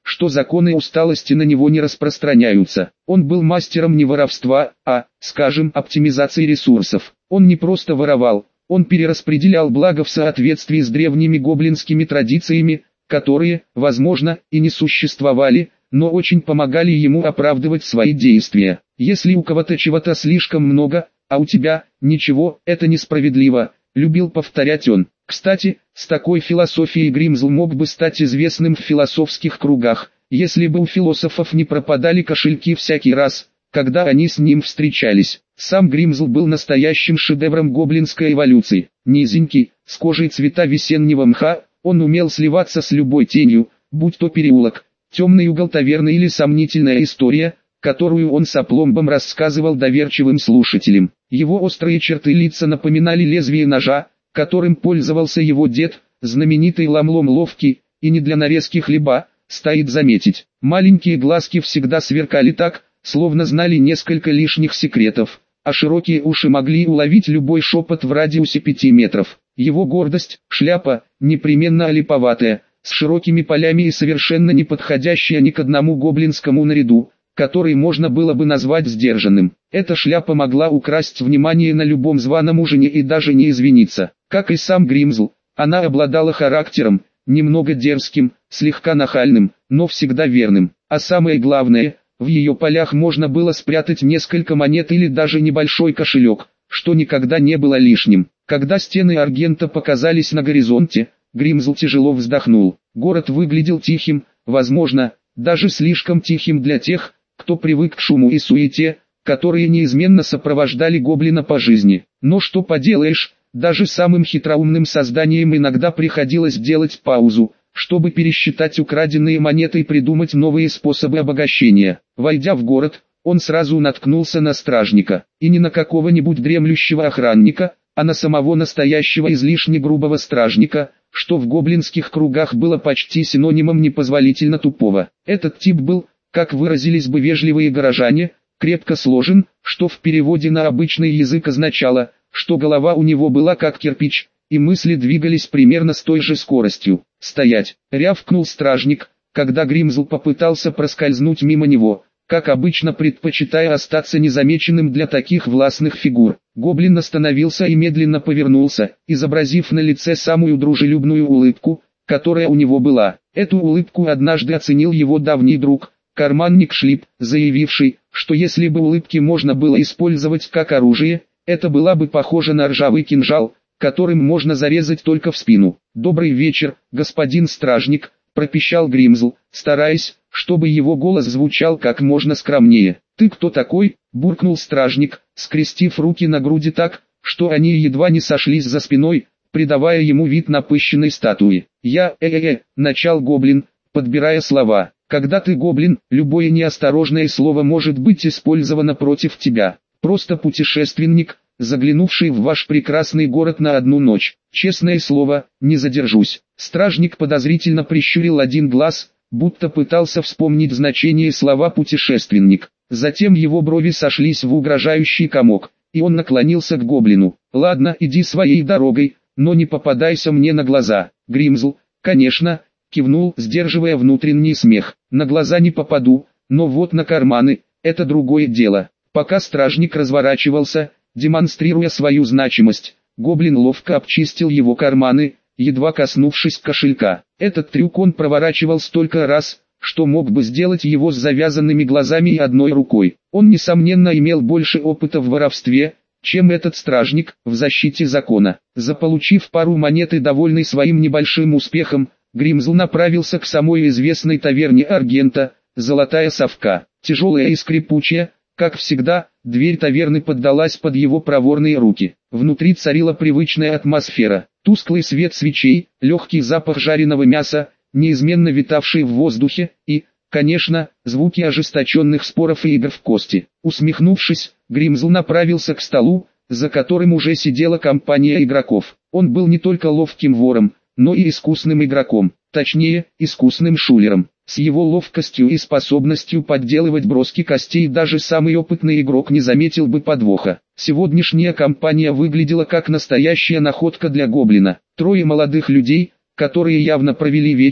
Speaker 1: что законы усталости на него не распространяются. Он был мастером не воровства, а, скажем, оптимизации ресурсов. Он не просто воровал, он перераспределял благо в соответствии с древними гоблинскими традициями, которые, возможно, и не существовали, но очень помогали ему оправдывать свои действия. Если у кого-то чего-то слишком много, а у тебя ничего, это несправедливо, любил повторять он. Кстати, с такой философией Гримзл мог бы стать известным в философских кругах, если бы у философов не пропадали кошельки всякий раз, когда они с ним встречались. Сам Гримзл был настоящим шедевром гоблинской эволюции. Низенький, с кожей цвета весеннего мха, он умел сливаться с любой тенью, будь то переулок, темный угол таверны или сомнительная история, которую он с опломбом рассказывал доверчивым слушателям. Его острые черты лица напоминали лезвие ножа, которым пользовался его дед, знаменитый Ламлом Ловкий, и не для нарезки хлеба, стоит заметить. Маленькие глазки всегда сверкали так, словно знали несколько лишних секретов, а широкие уши могли уловить любой шепот в радиусе 5 метров. Его гордость, шляпа, непременно олиповатая, с широкими полями и совершенно не подходящая ни к одному гоблинскому наряду, который можно было бы назвать сдержанным. Эта шляпа могла украсть внимание на любом званом ужине и даже не извиниться. Как и сам Гримзл, она обладала характером, немного дерзким, слегка нахальным, но всегда верным. А самое главное, в ее полях можно было спрятать несколько монет или даже небольшой кошелек, что никогда не было лишним. Когда стены Аргента показались на горизонте, Гримзл тяжело вздохнул. Город выглядел тихим, возможно, даже слишком тихим для тех, кто привык к шуму и суете, которые неизменно сопровождали гоблина по жизни. Но что поделаешь, даже самым хитроумным созданиям иногда приходилось делать паузу, чтобы пересчитать украденные монеты и придумать новые способы обогащения. Войдя в город, он сразу наткнулся на стражника, и не на какого-нибудь дремлющего охранника, а на самого настоящего излишне грубого стражника, что в гоблинских кругах было почти синонимом непозволительно тупого. Этот тип был, как выразились бы вежливые горожане, крепко сложен, что в переводе на обычный язык означало, что голова у него была как кирпич, и мысли двигались примерно с той же скоростью. «Стоять!» — рявкнул стражник, когда Гримзл попытался проскользнуть мимо него, как обычно предпочитая остаться незамеченным для таких властных фигур. Гоблин остановился и медленно повернулся, изобразив на лице самую дружелюбную улыбку, которая у него была. Эту улыбку однажды оценил его давний друг, карманник Шлип, заявивший, что если бы улыбки можно было использовать как оружие, это была бы похожа на ржавый кинжал, которым можно зарезать только в спину. «Добрый вечер, господин стражник», — пропищал Гримзл, стараясь, чтобы его голос звучал как можно скромнее. «Ты кто такой?» — буркнул стражник, скрестив руки на груди так, что они едва не сошлись за спиной, придавая ему вид напыщенной статуи. «Я, начал гоблин, подбирая слова. Когда ты гоблин, любое неосторожное слово может быть использовано против тебя. Просто путешественник, заглянувший в ваш прекрасный город на одну ночь. Честное слово, не задержусь». Стражник подозрительно прищурил один глаз, будто пытался вспомнить значение слова «путешественник». Затем его брови сошлись в угрожающий комок, и он наклонился к гоблину. «Ладно, иди своей дорогой, но не попадайся мне на глаза». Гримзл, конечно, кивнул, сдерживая внутренний смех. «На глаза не попаду, но вот на карманы, это другое дело». Пока стражник разворачивался, демонстрируя свою значимость, гоблин ловко обчистил его карманы, едва коснувшись кошелька. Этот трюк он проворачивал столько раз, что мог бы сделать его с завязанными глазами и одной рукой. Он несомненно имел больше опыта в воровстве, чем этот стражник в защите закона. Заполучив пару монет и довольный своим небольшим успехом, Гримзл направился к самой известной таверне Аргента, «Золотая совка». Тяжелая и скрипучая, как всегда, дверь таверны поддалась под его проворные руки. Внутри царила привычная атмосфера. Тусклый свет свечей, легкий запах жареного мяса, неизменно витавший в воздухе, и, конечно, звуки ожесточенных споров и игр в кости. Усмехнувшись, Гримзл направился к столу, за которым уже сидела компания игроков. Он был не только ловким вором, но и искусным игроком, точнее, искусным шулером. С его ловкостью и способностью подделывать броски костей даже самый опытный игрок не заметил бы подвоха. Сегодняшняя компания выглядела как настоящая находка для гоблина. Трое молодых людей, которые явно провели вечер,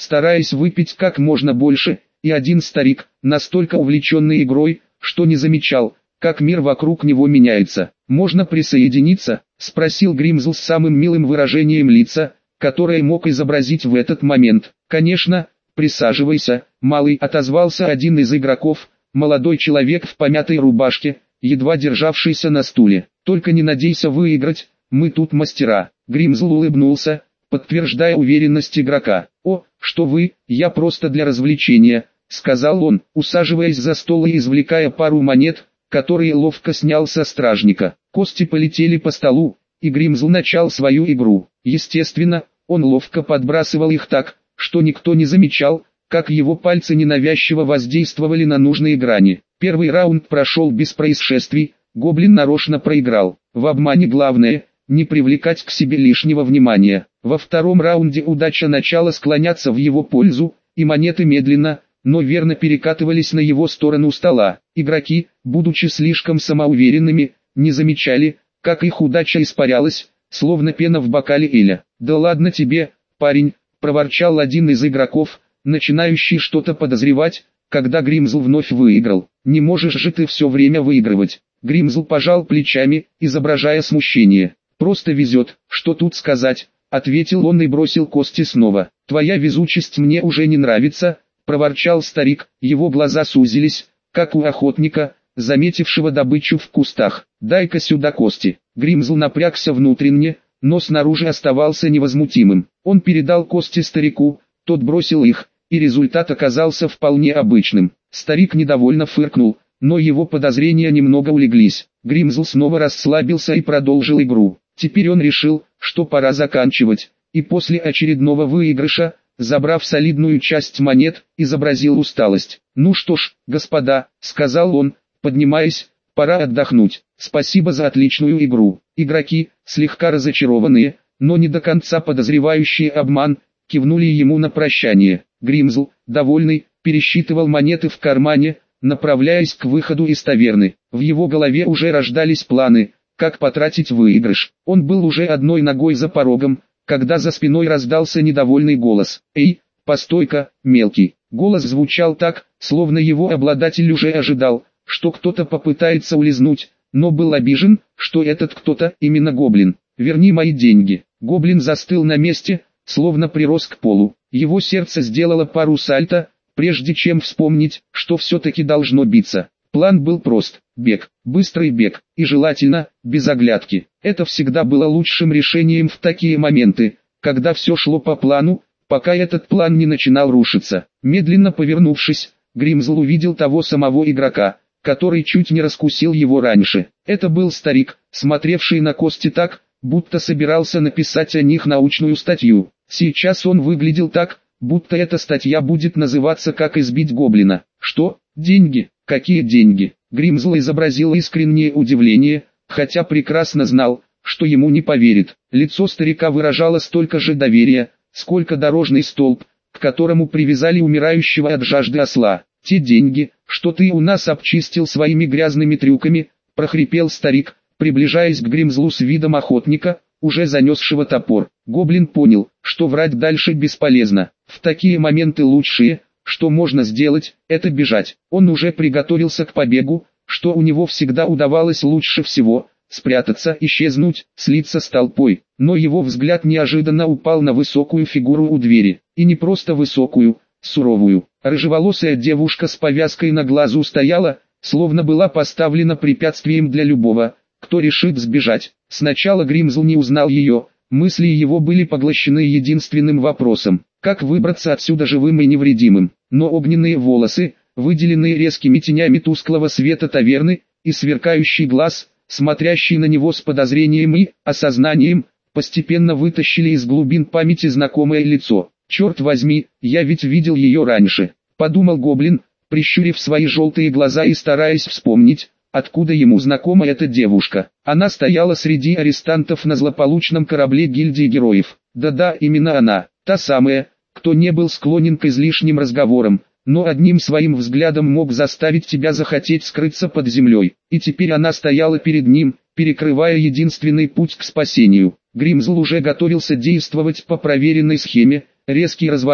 Speaker 1: стараясь выпить как можно больше, и один старик, настолько увлеченный игрой, что не замечал, как мир вокруг него меняется. «Можно присоединиться?» – спросил Гримзл с самым милым выражением лица, которое мог изобразить в этот момент. «Конечно, присаживайся, малый», – отозвался один из игроков, молодой человек в помятой рубашке, едва державшийся на стуле. «Только не надейся выиграть, мы тут мастера». Гримзл улыбнулся, подтверждая уверенность игрока. «О, что вы, я просто для развлечения», — сказал он, усаживаясь за стол и извлекая пару монет, которые ловко снял со стражника. Кости полетели по столу, и Гримзл начал свою игру. Естественно, он ловко подбрасывал их так, что никто не замечал, как его пальцы ненавязчиво воздействовали на нужные грани. Первый раунд прошел без происшествий, гоблин нарочно проиграл. В обмане главное — не привлекать к себе лишнего внимания. Во втором раунде удача начала склоняться в его пользу, и монеты медленно, но верно перекатывались на его сторону стола. Игроки, будучи слишком самоуверенными, не замечали, как их удача испарялась, словно пена в бокале эля. «Да ладно тебе, парень», — проворчал один из игроков, начинающий что-то подозревать, когда Гримзл вновь выиграл. «Не можешь же ты все время выигрывать». Гримзл пожал плечами, изображая смущение. «Просто везет, что тут сказать», — ответил он и бросил кости снова. «Твоя везучесть мне уже не нравится», — проворчал старик, его глаза сузились, как у охотника, заметившего добычу в кустах. «Дай-ка сюда кости». Гримзл напрягся внутренне, но снаружи оставался невозмутимым. Он передал кости старику, тот бросил их, и результат оказался вполне обычным. Старик недовольно фыркнул, но его подозрения немного улеглись. Гримзл снова расслабился и продолжил игру. Теперь он решил, что пора заканчивать, и после очередного выигрыша, забрав солидную часть монет, изобразил усталость. «Ну что ж, господа», — сказал он, поднимаясь, — «пора отдохнуть. Спасибо за отличную игру». Игроки, слегка разочарованные, но не до конца подозревающие обман, кивнули ему на прощание. Гримзл, довольный, пересчитывал монеты в кармане, направляясь к выходу из таверны. В его голове уже рождались планы, как потратить выигрыш. Он был уже одной ногой за порогом, когда за спиной раздался недовольный голос. «Эй, постой-ка, мелкий». Голос звучал так, словно его обладатель уже ожидал, что кто-то попытается улизнуть, но был обижен, что этот кто-то именно гоблин. «Верни мои деньги». Гоблин застыл на месте, словно прирос к полу. Его сердце сделало пару сальто, прежде чем вспомнить, что все-таки должно биться. План был прост: бег, быстрый бег, и желательно, без оглядки. Это всегда было лучшим решением в такие моменты, когда все шло по плану, пока этот план не начинал рушиться. Медленно повернувшись, Гримзл увидел того самого игрока, который чуть не раскусил его раньше. Это был старик, смотревший на кости так, будто собирался написать о них научную статью. Сейчас он выглядел так, будто эта статья будет называться «Как избить гоблина». «Что? Деньги? Какие деньги?» Гримзл изобразил искреннее удивление, хотя прекрасно знал, что ему не поверит. Лицо старика выражало столько же доверия, сколько дорожный столб, к которому привязали умирающего от жажды осла. «Те деньги, что ты у нас обчистил своими грязными трюками», — прохрипел старик, приближаясь к Гримзлу с видом охотника, уже занесшего топор. Гоблин понял, что врать дальше бесполезно. В такие моменты лучшее, что можно сделать, это бежать. Он уже приготовился к побегу, что у него всегда удавалось лучше всего — спрятаться, исчезнуть, слиться с толпой. Но его взгляд неожиданно упал на высокую фигуру у двери. И не просто высокую, суровую. Рыжеволосая девушка с повязкой на глазу стояла, словно была поставлена препятствием для любого, кто решит сбежать. Сначала Гримзл не узнал ее, мысли его были поглощены единственным вопросом: как выбраться отсюда живым и невредимым. Но огненные волосы, выделенные резкими тенями тусклого света таверны, и сверкающий глаз, смотрящий на него с подозрением и осознанием, постепенно вытащили из глубин памяти знакомое лицо. «Черт возьми, я ведь видел ее раньше», — подумал гоблин, прищурив свои желтые глаза и стараясь вспомнить, откуда ему знакома эта девушка. Она стояла среди арестантов на злополучном корабле гильдии героев. Да-да, именно она, та самая, кто не был склонен к излишним разговорам, но одним своим взглядом мог заставить тебя захотеть скрыться под землей. И теперь она стояла перед ним, перекрывая единственный путь к спасению. Гримзл уже готовился действовать по проверенной схеме: резкий разворот,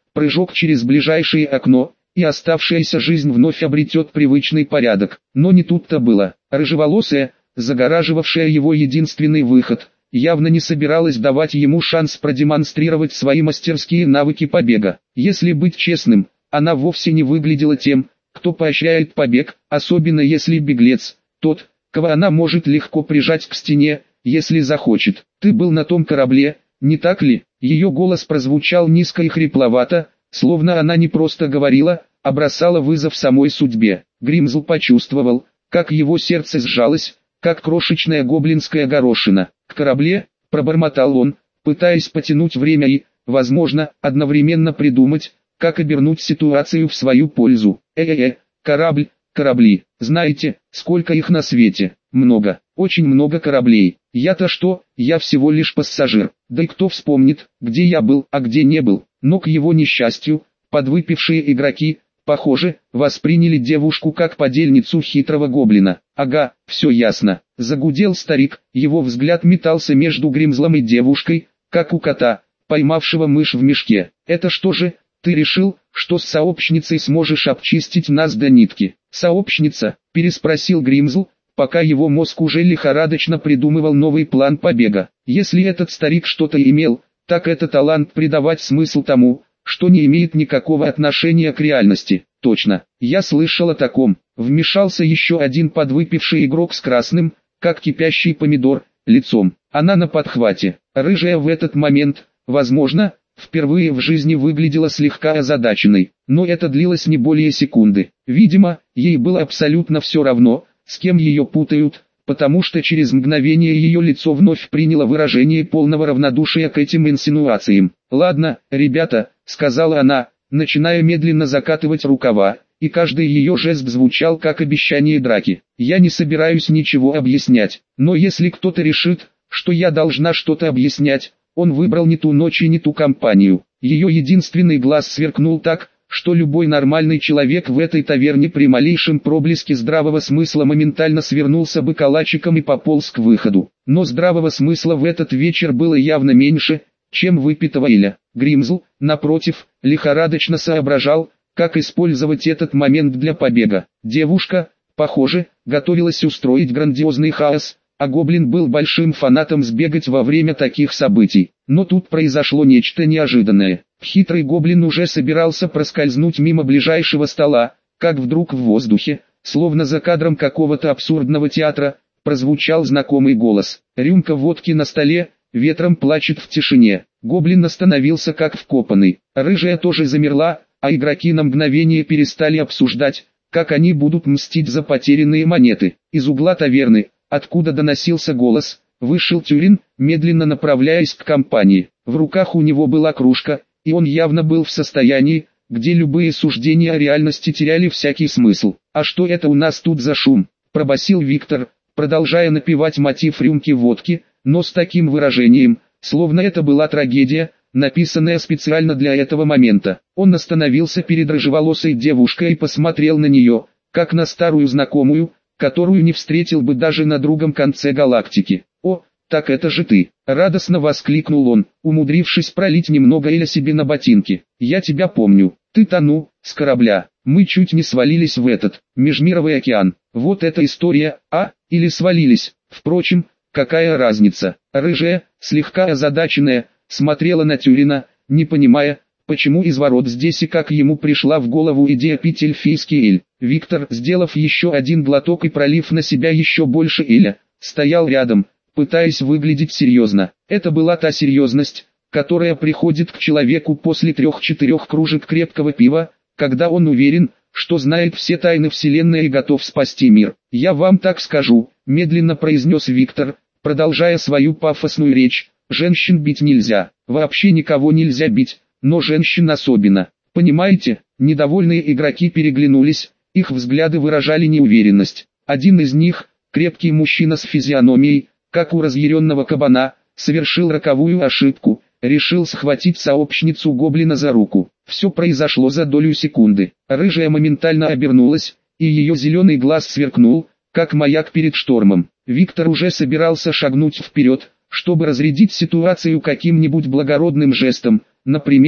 Speaker 1: прыжок через ближайшее окно, и оставшаяся жизнь вновь обретет привычный порядок. Но не тут-то было. Рыжеволосая, загораживавшая его единственный выход, явно не собиралась давать ему шанс продемонстрировать свои мастерские навыки побега. Если быть честным, она вовсе не выглядела тем, кто поощряет побег, особенно если беглец, тот, кого она может легко прижать к стене, если захочет. «Ты был на том корабле, не так ли?» Ее голос прозвучал низко и хрипловато, словно она не просто говорила, а бросала вызов самой судьбе. Гримзл почувствовал, как его сердце сжалось, как крошечная гоблинская горошина. «К корабле», — пробормотал он, пытаясь потянуть время и, возможно, одновременно придумать, как обернуть ситуацию в свою пользу. Корабль, корабли. Знаете, сколько их на свете? Много, очень много кораблей. Я-то что, я всего лишь пассажир. Да и кто вспомнит, где я был, а где не был. Но к его несчастью, подвыпившие игроки, похоже, восприняли девушку как подельницу хитрого гоблина. «Ага, все ясно», — загудел старик, его взгляд метался между Гримзлом и девушкой, как у кота, поймавшего мышь в мешке. «Это что же, ты решил, что с сообщницей сможешь обчистить нас до нитки?» «Сообщница?» — переспросил Гримзл, пока его мозг уже лихорадочно придумывал новый план побега. Если этот старик что-то имел, так это талант придавать смысл тому, что не имеет никакого отношения к реальности. «Точно, я слышал о таком», — вмешался еще один подвыпивший игрок с красным, как кипящий помидор, лицом. Она на подхвате. Рыжая в этот момент, возможно, впервые в жизни выглядела слегка озадаченной, но это длилось не более секунды. Видимо, ей было абсолютно все равно, с кем ее путают, потому что через мгновение ее лицо вновь приняло выражение полного равнодушия к этим инсинуациям. «Ладно, ребята», — сказала она, начиная медленно закатывать рукава, и каждый ее жест звучал как обещание драки. «Я не собираюсь ничего объяснять, но если кто-то решит, что я должна что-то объяснять, он выбрал не ту ночь и не ту компанию». Ее единственный глаз сверкнул так, что любой нормальный человек в этой таверне при малейшем проблеске здравого смысла моментально свернулся бы калачиком и пополз к выходу. Но здравого смысла в этот вечер было явно меньше, чем выпитого Эля. Гримзл, напротив, лихорадочно соображал, как использовать этот момент для побега. Девушка, похоже, готовилась устроить грандиозный хаос, а гоблин был большим фанатом сбегать во время таких событий. Но тут произошло нечто неожиданное. Хитрый гоблин уже собирался проскользнуть мимо ближайшего стола, как вдруг в воздухе, словно за кадром какого-то абсурдного театра, прозвучал знакомый голос. «Рюмка водки на столе, ветром плачет в тишине». Гоблин остановился как вкопанный. Рыжая тоже замерла, а игроки на мгновение перестали обсуждать, как они будут мстить за потерянные монеты. Из угла таверны, откуда доносился голос, вышел Тюрин, медленно направляясь к компании. В руках у него была кружка, и он явно был в состоянии, где любые суждения о реальности теряли всякий смысл. «А что это у нас тут за шум?» – пробасил Виктор, продолжая напевать мотив рюмки водки, но с таким выражением, словно это была трагедия, написанная специально для этого момента. Он остановился перед рыжеволосой девушкой и посмотрел на нее, как на старую знакомую, которую не встретил бы даже на другом конце галактики. «О, так это же ты!» — радостно воскликнул он, умудрившись пролить немного Эля себе на ботинки. «Я тебя помню, ты тонул с корабля, мы чуть не свалились в этот межмировый океан. Вот эта история, или свалились, впрочем, какая разница?» Рыжая, слегка озадаченная, смотрела на Тюрина, не понимая, почему из ворот здесь и как ему пришла в голову идея пить эльфийский эль. Виктор, сделав еще один глоток и пролив на себя еще больше эля, стоял рядом, пытаясь выглядеть серьезно. Это была та серьезность, которая приходит к человеку после 3-4 кружек крепкого пива, когда он уверен, что знает все тайны вселенной и готов спасти мир. «Я вам так скажу», — медленно произнес Виктор, продолжая свою пафосную речь. «Женщин бить нельзя, вообще никого нельзя бить, но женщин особенно. Понимаете?» Недовольные игроки переглянулись, их взгляды выражали неуверенность. Один из них, крепкий мужчина с физиономией, как у разъяренного кабана, совершил роковую ошибку, решил схватить сообщницу гоблина за руку. Все произошло за долю секунды. Рыжая моментально обернулась, и ее зеленый глаз сверкнул, как маяк перед штормом. Виктор уже собирался шагнуть вперед, чтобы разрядить ситуацию каким-нибудь благородным жестом, например,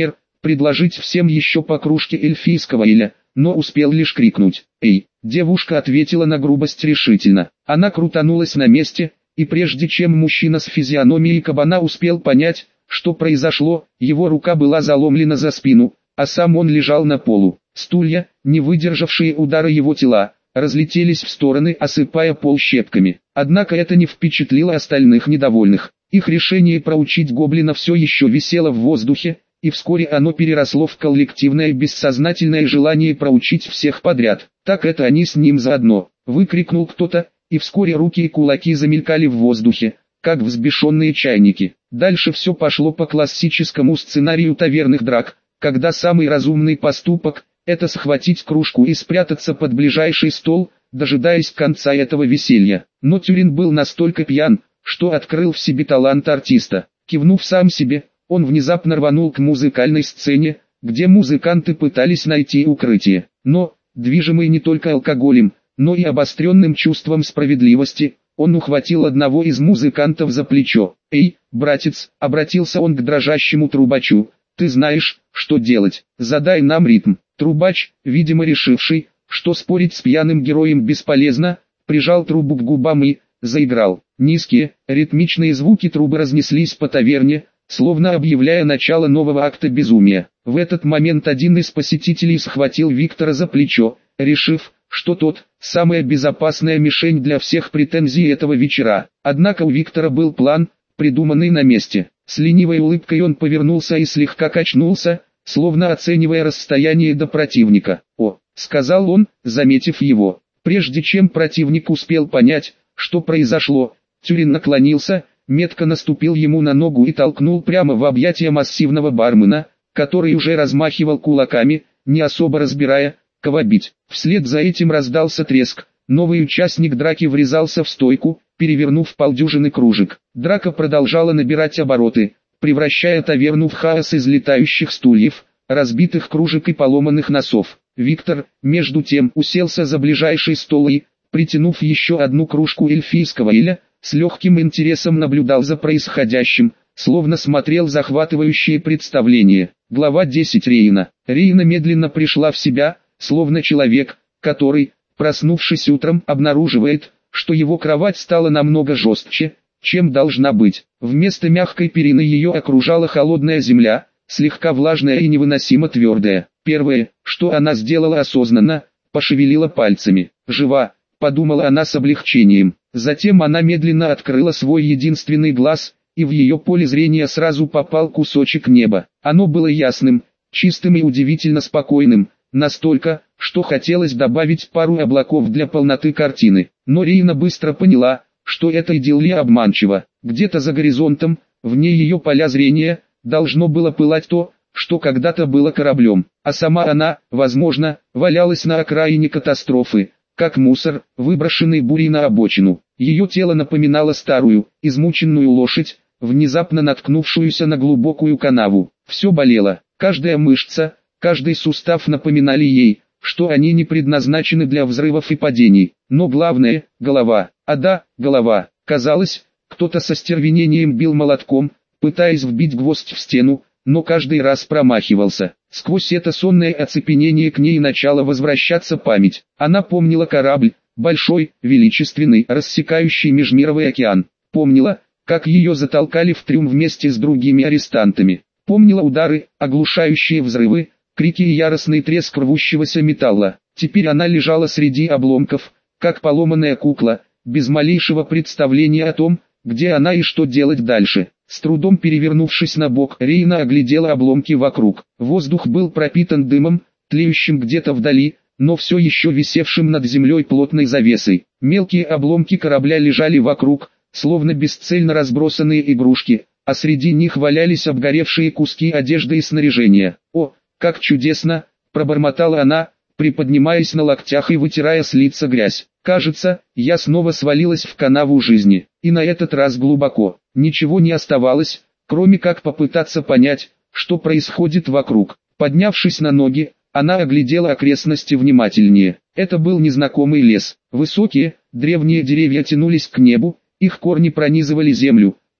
Speaker 1: предложить всем еще по кружке эльфийского эля, но успел лишь крикнуть «Эй!». Девушка ответила на грубость решительно. Она крутанулась на месте, и прежде чем мужчина с физиономией кабана успел понять, что произошло, его рука была заломлена за спину, а сам он лежал на полу. Стулья, не выдержавшие удара его тела, разлетелись в стороны, осыпая пол щепками. Однако это не впечатлило остальных недовольных. Их решение проучить гоблина все еще висело в воздухе, и вскоре оно переросло в коллективное бессознательное желание проучить всех подряд. «Так это они с ним заодно!» — выкрикнул кто-то, и вскоре руки и кулаки замелькали в воздухе, как взбешенные чайники. Дальше все пошло по классическому сценарию таверных драк, когда самый разумный поступок — это схватить кружку и спрятаться под ближайший стол, дожидаясь конца этого веселья. Но Тюрин был настолько пьян, что открыл в себе талант артиста. Кивнув сам себе, он внезапно рванул к музыкальной сцене, где музыканты пытались найти укрытие. Но, движимый не только алкоголем, но и обостренным чувством справедливости, он ухватил одного из музыкантов за плечо. «Эй, братец!» — обратился он к дрожащему трубачу. «Ты знаешь, что делать, задай нам ритм». Трубач, видимо решивший, что спорить с пьяным героем бесполезно, прижал трубу к губам и заиграл. Низкие, ритмичные звуки трубы разнеслись по таверне, словно объявляя начало нового акта безумия. В этот момент один из посетителей схватил Виктора за плечо, решив, что тот – самая безопасная мишень для всех претензий этого вечера. Однако у Виктора был план, придуманный на месте. С ленивой улыбкой он повернулся и слегка качнулся, словно оценивая расстояние до противника. «О», — сказал он, заметив его. Прежде чем противник успел понять, что произошло, Тюрин наклонился, метко наступил ему на ногу и толкнул прямо в объятия массивного бармена, который уже размахивал кулаками, не особо разбирая, кого бить. Вслед за этим раздался треск. Новый участник драки врезался в стойку, перевернув полдюжины кружек. Драка продолжала набирать обороты, превращая таверну в хаос из летающих стульев, разбитых кружек и поломанных носов. Виктор, между тем, уселся за ближайший стол и, притянув еще одну кружку эльфийского эля, с легким интересом наблюдал за происходящим, словно смотрел захватывающее представление. Глава 10. Рейна. Рейна медленно пришла в себя, словно человек, который, проснувшись утром, обнаруживает, что его кровать стала намного жестче, чем должна быть. Вместо мягкой перины ее окружала холодная земля, слегка влажная и невыносимо твердая. Первое, что она сделала осознанно, пошевелила пальцами. «Жива», — подумала она с облегчением. Затем она медленно открыла свой единственный глаз, и в ее поле зрения сразу попал кусочек неба. Оно было ясным, чистым и удивительно спокойным, настолько, что хотелось добавить пару облаков для полноты картины. Но Рейна быстро поняла, что эта идиллия обманчива. Где-то за горизонтом, вне ее поля зрения, должно было пылать то, что когда-то было кораблем, а сама она, возможно, валялась на окраине катастрофы, как мусор, выброшенный бурей на обочину. Ее тело напоминало старую, измученную лошадь, внезапно наткнувшуюся на глубокую канаву. Все болело, каждая мышца, каждый сустав напоминали ей, что они не предназначены для взрывов и падений. Но главное – голова. А да, голова. Казалось, кто-то со стервенением бил молотком, пытаясь вбить гвоздь в стену, но каждый раз промахивался. Сквозь это сонное оцепенение к ней начала возвращаться память. Она помнила корабль, большой, величественный, рассекающий межмировый океан. Помнила, как ее затолкали в трюм вместе с другими арестантами. Помнила удары, оглушающие взрывы, крики и яростный треск рвущегося металла. Теперь она лежала среди обломков, как поломанная кукла, без малейшего представления о том, где она и что делать дальше. С трудом перевернувшись на бок, Рейна оглядела обломки вокруг. Воздух был пропитан дымом, тлеющим где-то вдали, но все еще висевшим над землей плотной завесой. Мелкие обломки корабля лежали вокруг, словно бесцельно разбросанные игрушки, а среди них валялись обгоревшие куски одежды и снаряжения. «О, как чудесно!» – пробормотала она, приподнимаясь на локтях и вытирая с лица грязь. «Кажется, я снова свалилась в канаву жизни, и на этот раз глубоко. Ничего не оставалось, кроме как попытаться понять, что происходит вокруг». Поднявшись на ноги, она оглядела окрестности внимательнее. Это был незнакомый лес. Высокие, древние деревья тянулись к небу, их корни пронизывали землю,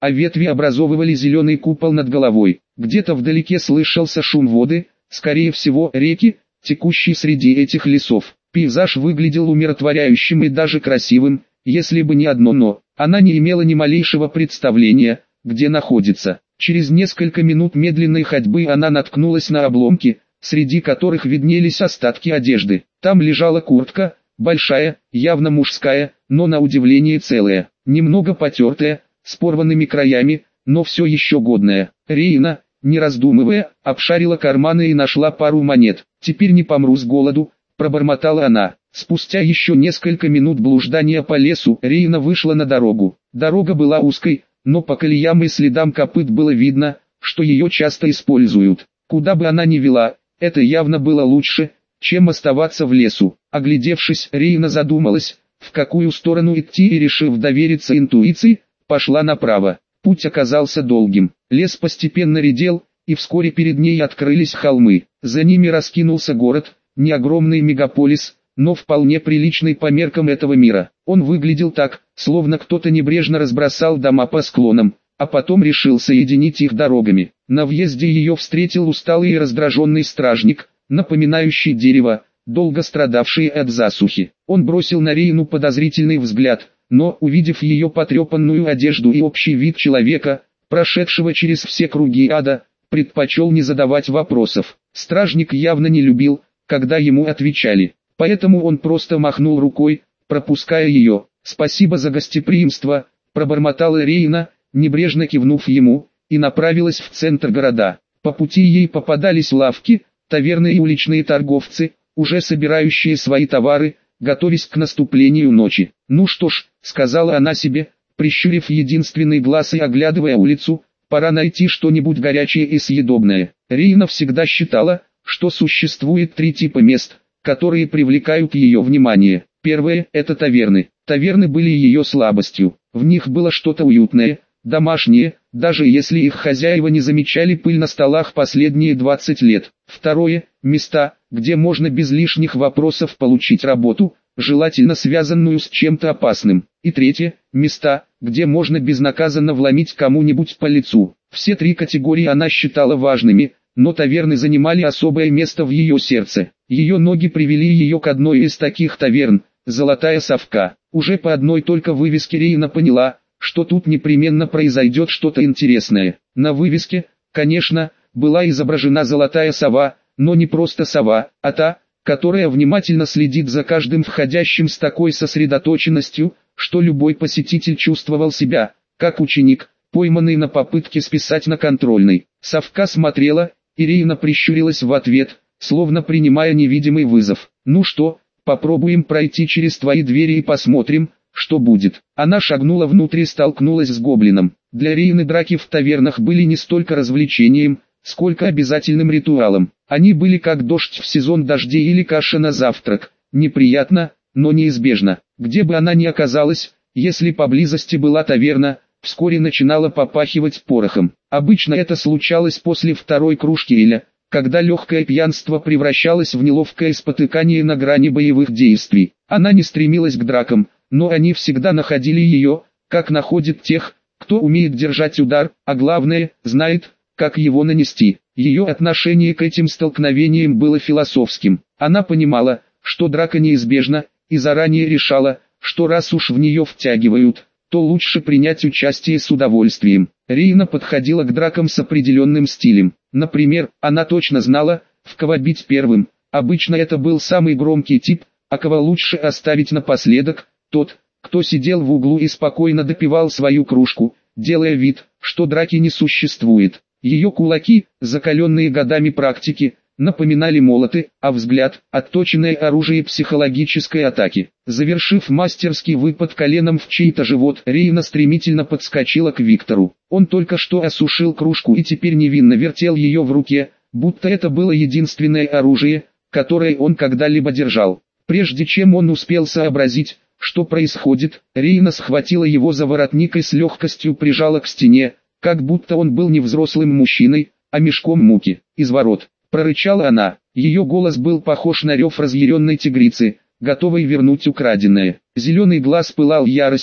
Speaker 1: а ветви образовывали зеленый купол над головой. Где-то вдалеке слышался шум воды, скорее всего реки, текущей среди этих лесов. Пейзаж выглядел умиротворяющим и даже красивым, если бы не одно «но». Она не имела ни малейшего представления, где находится. Через несколько минут медленной ходьбы она наткнулась на обломки, среди которых виднелись остатки одежды. Там лежала куртка, большая, явно мужская, но на удивление целая, немного потертая, с порванными краями, но все еще годная. Рейна, не раздумывая, обшарила карманы и нашла пару монет. «Теперь не помру с голоду», — пробормотала она. Спустя еще несколько минут блуждания по лесу Рейна вышла на дорогу. Дорога была узкой, но по колеям и следам копыт было видно, что ее часто используют. Куда бы она ни вела, это явно было лучше, чем оставаться в лесу. Оглядевшись, Рейна задумалась, в какую сторону идти, и, решив довериться интуиции, пошла направо. Путь оказался долгим. Лес постепенно редел, и вскоре перед ней открылись холмы. За ними раскинулся город, не огромный мегаполис, но вполне приличный по меркам этого мира. Он выглядел так, словно кто-то небрежно разбросал дома по склонам, а потом решил соединить их дорогами. На въезде ее встретил усталый и раздраженный стражник, напоминающий дерево, долго страдавший от засухи. Он бросил на Рейну подозрительный взгляд, но, увидев ее потрепанную одежду и общий вид человека, прошедшего через все круги ада, предпочел не задавать вопросов. Стражник явно не любил, когда ему отвечали, поэтому он просто махнул рукой, пропуская ее. «Спасибо за гостеприимство», — пробормотала Рейна, небрежно кивнув ему, и направилась в центр города. По пути ей попадались лавки, таверны и уличные торговцы, уже собирающие свои товары, готовясь к наступлению ночи. «Ну что ж», — сказала она себе, прищурив единственный глаз и оглядывая улицу, «пора найти что-нибудь горячее и съедобное». Рейна всегда считала, что существует три типа мест, которые привлекают ее внимание. Первое – это таверны. Таверны были ее слабостью. В них было что-то уютное, домашнее, даже если их хозяева не замечали пыль на столах последние 20 лет. Второе – места, где можно без лишних вопросов получить работу, желательно связанную с чем-то опасным. И третье – места, где можно безнаказанно вломить кому-нибудь по лицу. Все три категории она считала важными, но таверны занимали особое место в ее сердце. Ее ноги привели ее к одной из таких таверн, «Золотая совка». Уже по одной только вывеске Рейна поняла, что тут непременно произойдет что-то интересное. На вывеске, конечно, была изображена золотая сова, но не просто сова, а та, которая внимательно следит за каждым входящим с такой сосредоточенностью, что любой посетитель чувствовал себя, как ученик, пойманный на попытке списать на контрольной. Совка смотрела, и Рейна прищурилась в ответ, словно принимая невидимый вызов. «Ну что, попробуем пройти через твои двери и посмотрим, что будет». Она шагнула внутрь и столкнулась с гоблином. Для Рейны драки в тавернах были не столько развлечением, сколько обязательным ритуалом. Они были как дождь в сезон дождей или каша на завтрак. Неприятно, но неизбежно. Где бы она ни оказалась, если поблизости была таверна, вскоре начинало попахивать порохом. Обычно это случалось после второй кружки эля, когда легкое пьянство превращалось в неловкое спотыкание на грани боевых действий. Она не стремилась к дракам, но они всегда находили ее, как находят тех, кто умеет держать удар, а главное, знает, как его нанести. Ее отношение к этим столкновениям было философским. Она понимала, что драка неизбежна, и заранее решала, что раз уж в нее втягивают, то лучше принять участие с удовольствием. Рейна подходила к дракам с определенным стилем. Например, она точно знала, в кого бить первым. Обычно это был самый громкий тип, а кого лучше оставить напоследок, тот, кто сидел в углу и спокойно допивал свою кружку, делая вид, что драки не существует. Ее кулаки, закаленные годами практики, напоминали молоты, а взгляд – отточенное оружие психологической атаки. Завершив мастерский выпад коленом в чей-то живот, Рейна стремительно подскочила к Виктору. Он только что осушил кружку и теперь невинно вертел ее в руке, будто это было единственное оружие, которое он когда-либо держал. Прежде чем он успел сообразить, что происходит, Рейна схватила его за воротник и с легкостью прижала к стене, как будто он был не взрослым мужчиной, а мешком муки. «Изворот!» — прорычала она. Ее голос был похож на рев разъяренной тигрицы, готовой вернуть украденное. Зеленый глаз пылал яростью,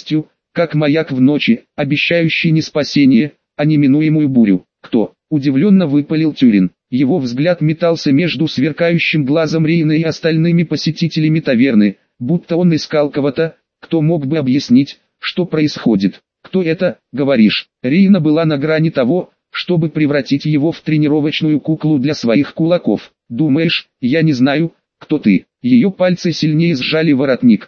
Speaker 1: как маяк в ночи, обещающий не спасение, а неминуемую бурю. «Кто?» – удивленно выпалил Тюрин. Его взгляд метался между сверкающим глазом Рейна и остальными посетителями таверны, будто он искал кого-то, кто мог бы объяснить, что происходит. «Кто это, говоришь?» Рейна была на грани того, чтобы превратить его в тренировочную куклу для своих кулаков. «Думаешь, я не знаю, кто ты?» Ее пальцы сильнее сжали воротник.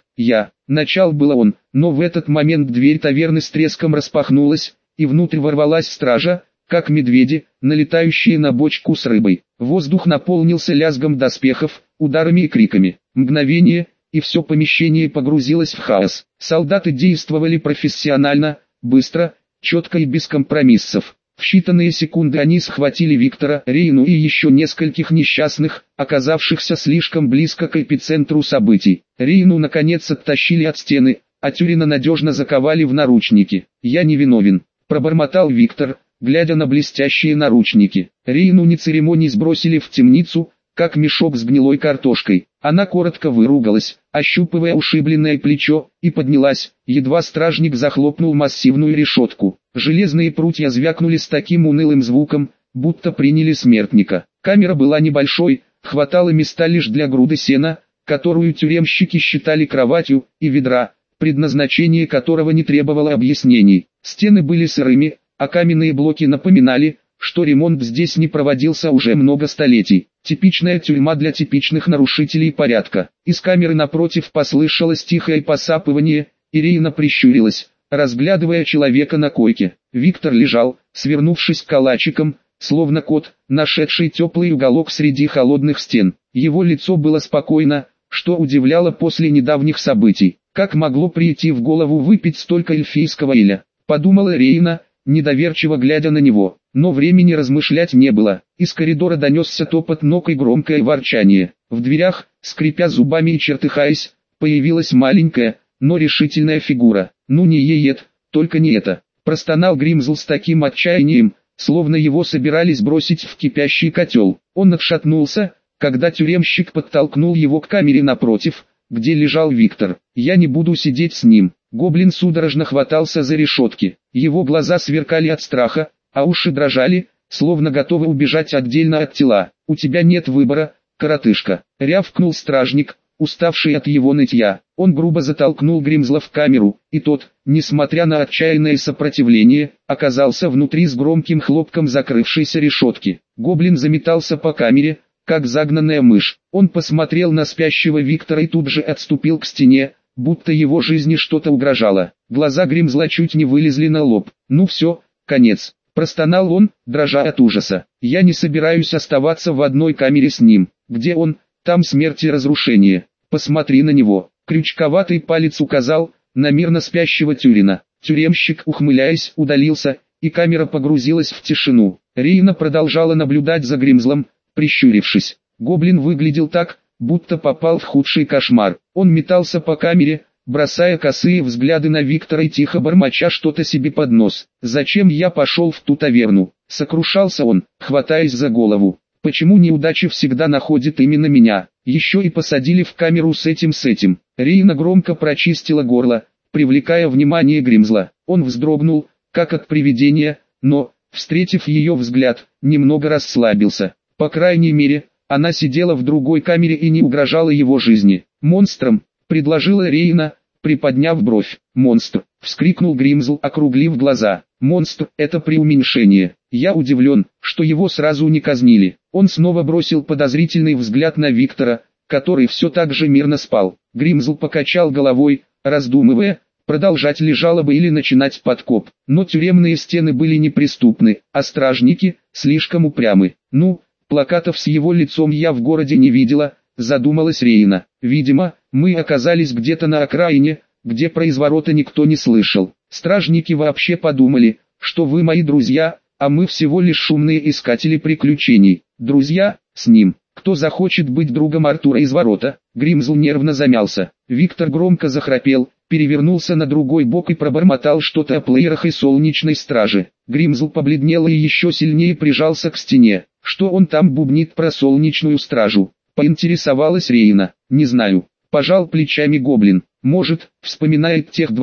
Speaker 1: Начал было он, но в этот момент дверь таверны с треском распахнулась, и внутрь ворвалась стража, как медведи, налетающие на бочку с рыбой. Воздух наполнился лязгом доспехов, ударами и криками. Мгновение, и все помещение погрузилось в хаос. Солдаты действовали профессионально, быстро, четко и без компромиссов. В считанные секунды они схватили Виктора, Рейну и еще нескольких несчастных, оказавшихся слишком близко к эпицентру событий. Рейну наконец оттащили от стены, а Тюрина надежно заковали в наручники. «Я не виновен», – пробормотал Виктор, глядя на блестящие наручники. Рейну не церемонясь бросили в темницу, как мешок с гнилой картошкой. Она коротко выругалась, ощупывая ушибленное плечо, и поднялась, едва стражник захлопнул массивную решетку. Железные прутья звякнули с таким унылым звуком, будто приняли смертника. Камера была небольшой, хватало места лишь для груды сена, которую тюремщики считали кроватью, и ведра, предназначение которого не требовало объяснений. Стены были сырыми, а каменные блоки напоминали, что ремонт здесь не проводился уже много столетий. Типичная тюрьма для типичных нарушителей порядка. Из камеры напротив послышалось тихое посапывание, и Рейна прищурилась, разглядывая человека на койке. Виктор лежал, свернувшись калачиком, словно кот, нашедший теплый уголок среди холодных стен. Его лицо было спокойно, что удивляло после недавних событий. Как могло прийти в голову выпить столько эльфийского эля? Подумала Рейна, недоверчиво глядя на него. Но времени размышлять не было. Из коридора донесся топот ног и громкое ворчание. В дверях, скрипя зубами и чертыхаясь, появилась маленькая, но решительная фигура. «Ну не ед, только не это», – простонал Гримзл с таким отчаянием, словно его собирались бросить в кипящий котел. Он отшатнулся, когда тюремщик подтолкнул его к камере напротив, где лежал Виктор. «Я не буду сидеть с ним». Гоблин судорожно хватался за решетки. Его глаза сверкали от страха, а уши дрожали, словно готовы убежать отдельно от тела. «У тебя нет выбора, коротышка», — рявкнул стражник, уставший от его нытья. Он грубо затолкнул Гримзла в камеру, и тот, несмотря на отчаянное сопротивление, оказался внутри с громким хлопком закрывшейся решетки. Гоблин заметался по камере, как загнанная мышь. Он посмотрел на спящего Виктора и тут же отступил к стене, будто его жизни что-то угрожало. Глаза Гримзла чуть не вылезли на лоб. «Ну все, конец», — простонал он, дрожа от ужаса. «Я не собираюсь оставаться в одной камере с ним. Где он? Там смерть и разрушение. Посмотри на него». Крючковатый палец указал на мирно спящего Тюрина. Тюремщик, ухмыляясь, удалился, и камера погрузилась в тишину. Рейна продолжала наблюдать за Гримзлом, прищурившись. Гоблин выглядел так, будто попал в худший кошмар. Он метался по камере, бросая косые взгляды на Виктора и тихо бормоча что-то себе под нос. «Зачем я пошел в ту таверну?» — сокрушался он, хватаясь за голову. «Почему неудача всегда находит именно меня? Еще и посадили в камеру с этим. Рейна громко прочистила горло, привлекая внимание Гримзла. Он вздрогнул, как от привидения, но, встретив ее взгляд, немного расслабился. По крайней мере, она сидела в другой камере и не угрожала его жизни. «Монстром», — предложила Рейна, приподняв бровь. «Монстр», — вскрикнул Гримзл, округлив глаза. «Монстр — это преуменьшение. Я удивлен, что его сразу не казнили». Он снова бросил подозрительный взгляд на Виктора, который все так же мирно спал. Гримзл покачал головой, раздумывая, продолжать ли жалобы или начинать подкоп. Но тюремные стены были неприступны, а стражники слишком упрямы. «Ну, плакатов с его лицом я в городе не видела», — задумалась Рейна. «Видимо, мы оказались где-то на окраине, где про извороты никто не слышал. Стражники вообще подумали, что вы мои друзья, а мы всего лишь шумные искатели приключений». «Друзья, с ним. Кто захочет быть другом Артура Изворота?» Гримзл нервно замялся. Виктор громко захрапел, перевернулся на другой бок и пробормотал что-то о плеерах и солнечной страже. Гримзл побледнел и еще сильнее прижался к стене. «Что он там бубнит про солнечную стражу?» — поинтересовалась Рейна. «Не знаю», — пожал плечами Гоблин. «Может, вспоминает тех двоих,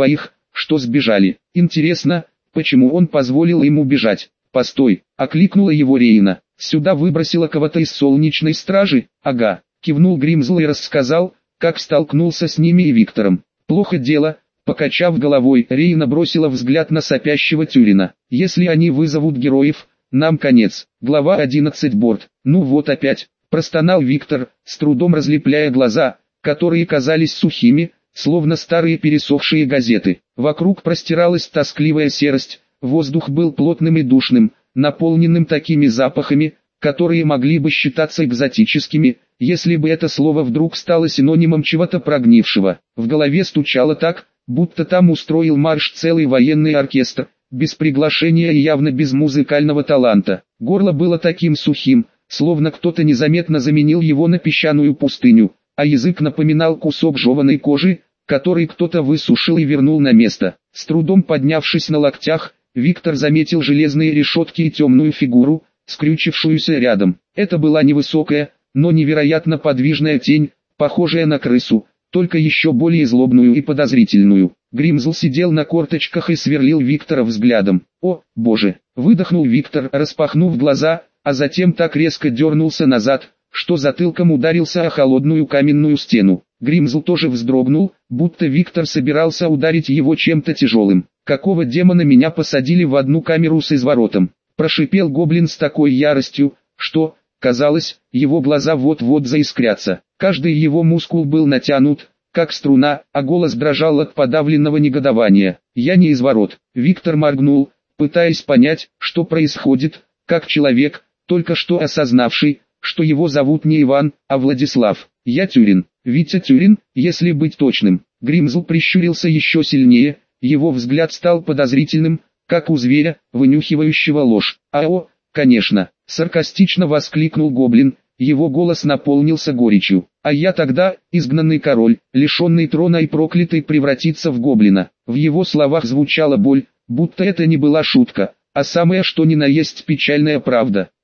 Speaker 1: что сбежали. Интересно, почему он позволил им убежать? Постой, окликнула его Рейна. Сюда выбросила кого-то из солнечной стражи? Ага, кивнул Гримзл и рассказал, как столкнулся с ними и Виктором. Плохо дело, покачав головой, Рейна бросила взгляд на сопящего Тюрина. Если они вызовут героев, нам конец. Глава 11 борт. Ну вот опять, простонал Виктор, с трудом разлепляя глаза, которые казались сухими, словно старые пересохшие газеты. Вокруг простиралась тоскливая серость, воздух был плотным и душным, наполненным такими запахами, которые могли бы считаться экзотическими, если бы это слово вдруг стало синонимом чего-то прогнившего. В голове стучало так, будто там устроил марш целый военный оркестр, без приглашения и явно без музыкального таланта. Горло было таким сухим, словно кто-то незаметно заменил его на песчаную пустыню, а язык напоминал кусок жеваной кожи, который кто-то высушил и вернул на место. С трудом поднявшись на локтях, Виктор заметил железные решетки и темную фигуру, скрючившуюся рядом. Это была невысокая, но невероятно подвижная тень, похожая на крысу, только еще более злобную и подозрительную. Гримзл сидел на корточках и сверлил Виктора взглядом. «О, боже!» — выдохнул Виктор, распахнув глаза, а затем так резко дернулся назад, что затылком ударился о холодную каменную стену. Гримзл тоже вздрогнул, будто Виктор собирался ударить его чем-то тяжелым. «Какого демона меня посадили в одну камеру с изворотом?» — прошипел гоблин с такой яростью, что, казалось, его глаза вот-вот заискрятся. Каждый его мускул был натянут, как струна, а голос дрожал от подавленного негодования. «Я не изворот». Виктор моргнул, пытаясь понять, что происходит, как человек, только что осознавший, что его зовут не Иван, а Владислав. «Я Тюрин, Витя Тюрин, если быть точным». Гримзл прищурился еще сильнее, его взгляд стал подозрительным, как у зверя, вынюхивающего ложь. «Ао, конечно», — саркастично воскликнул гоблин, его голос наполнился горечью. «А я тогда, изгнанный король, лишенный трона и проклятый превратиться в гоблина». В его словах звучала боль, будто это не была шутка, а самое что ни на есть печальная правда.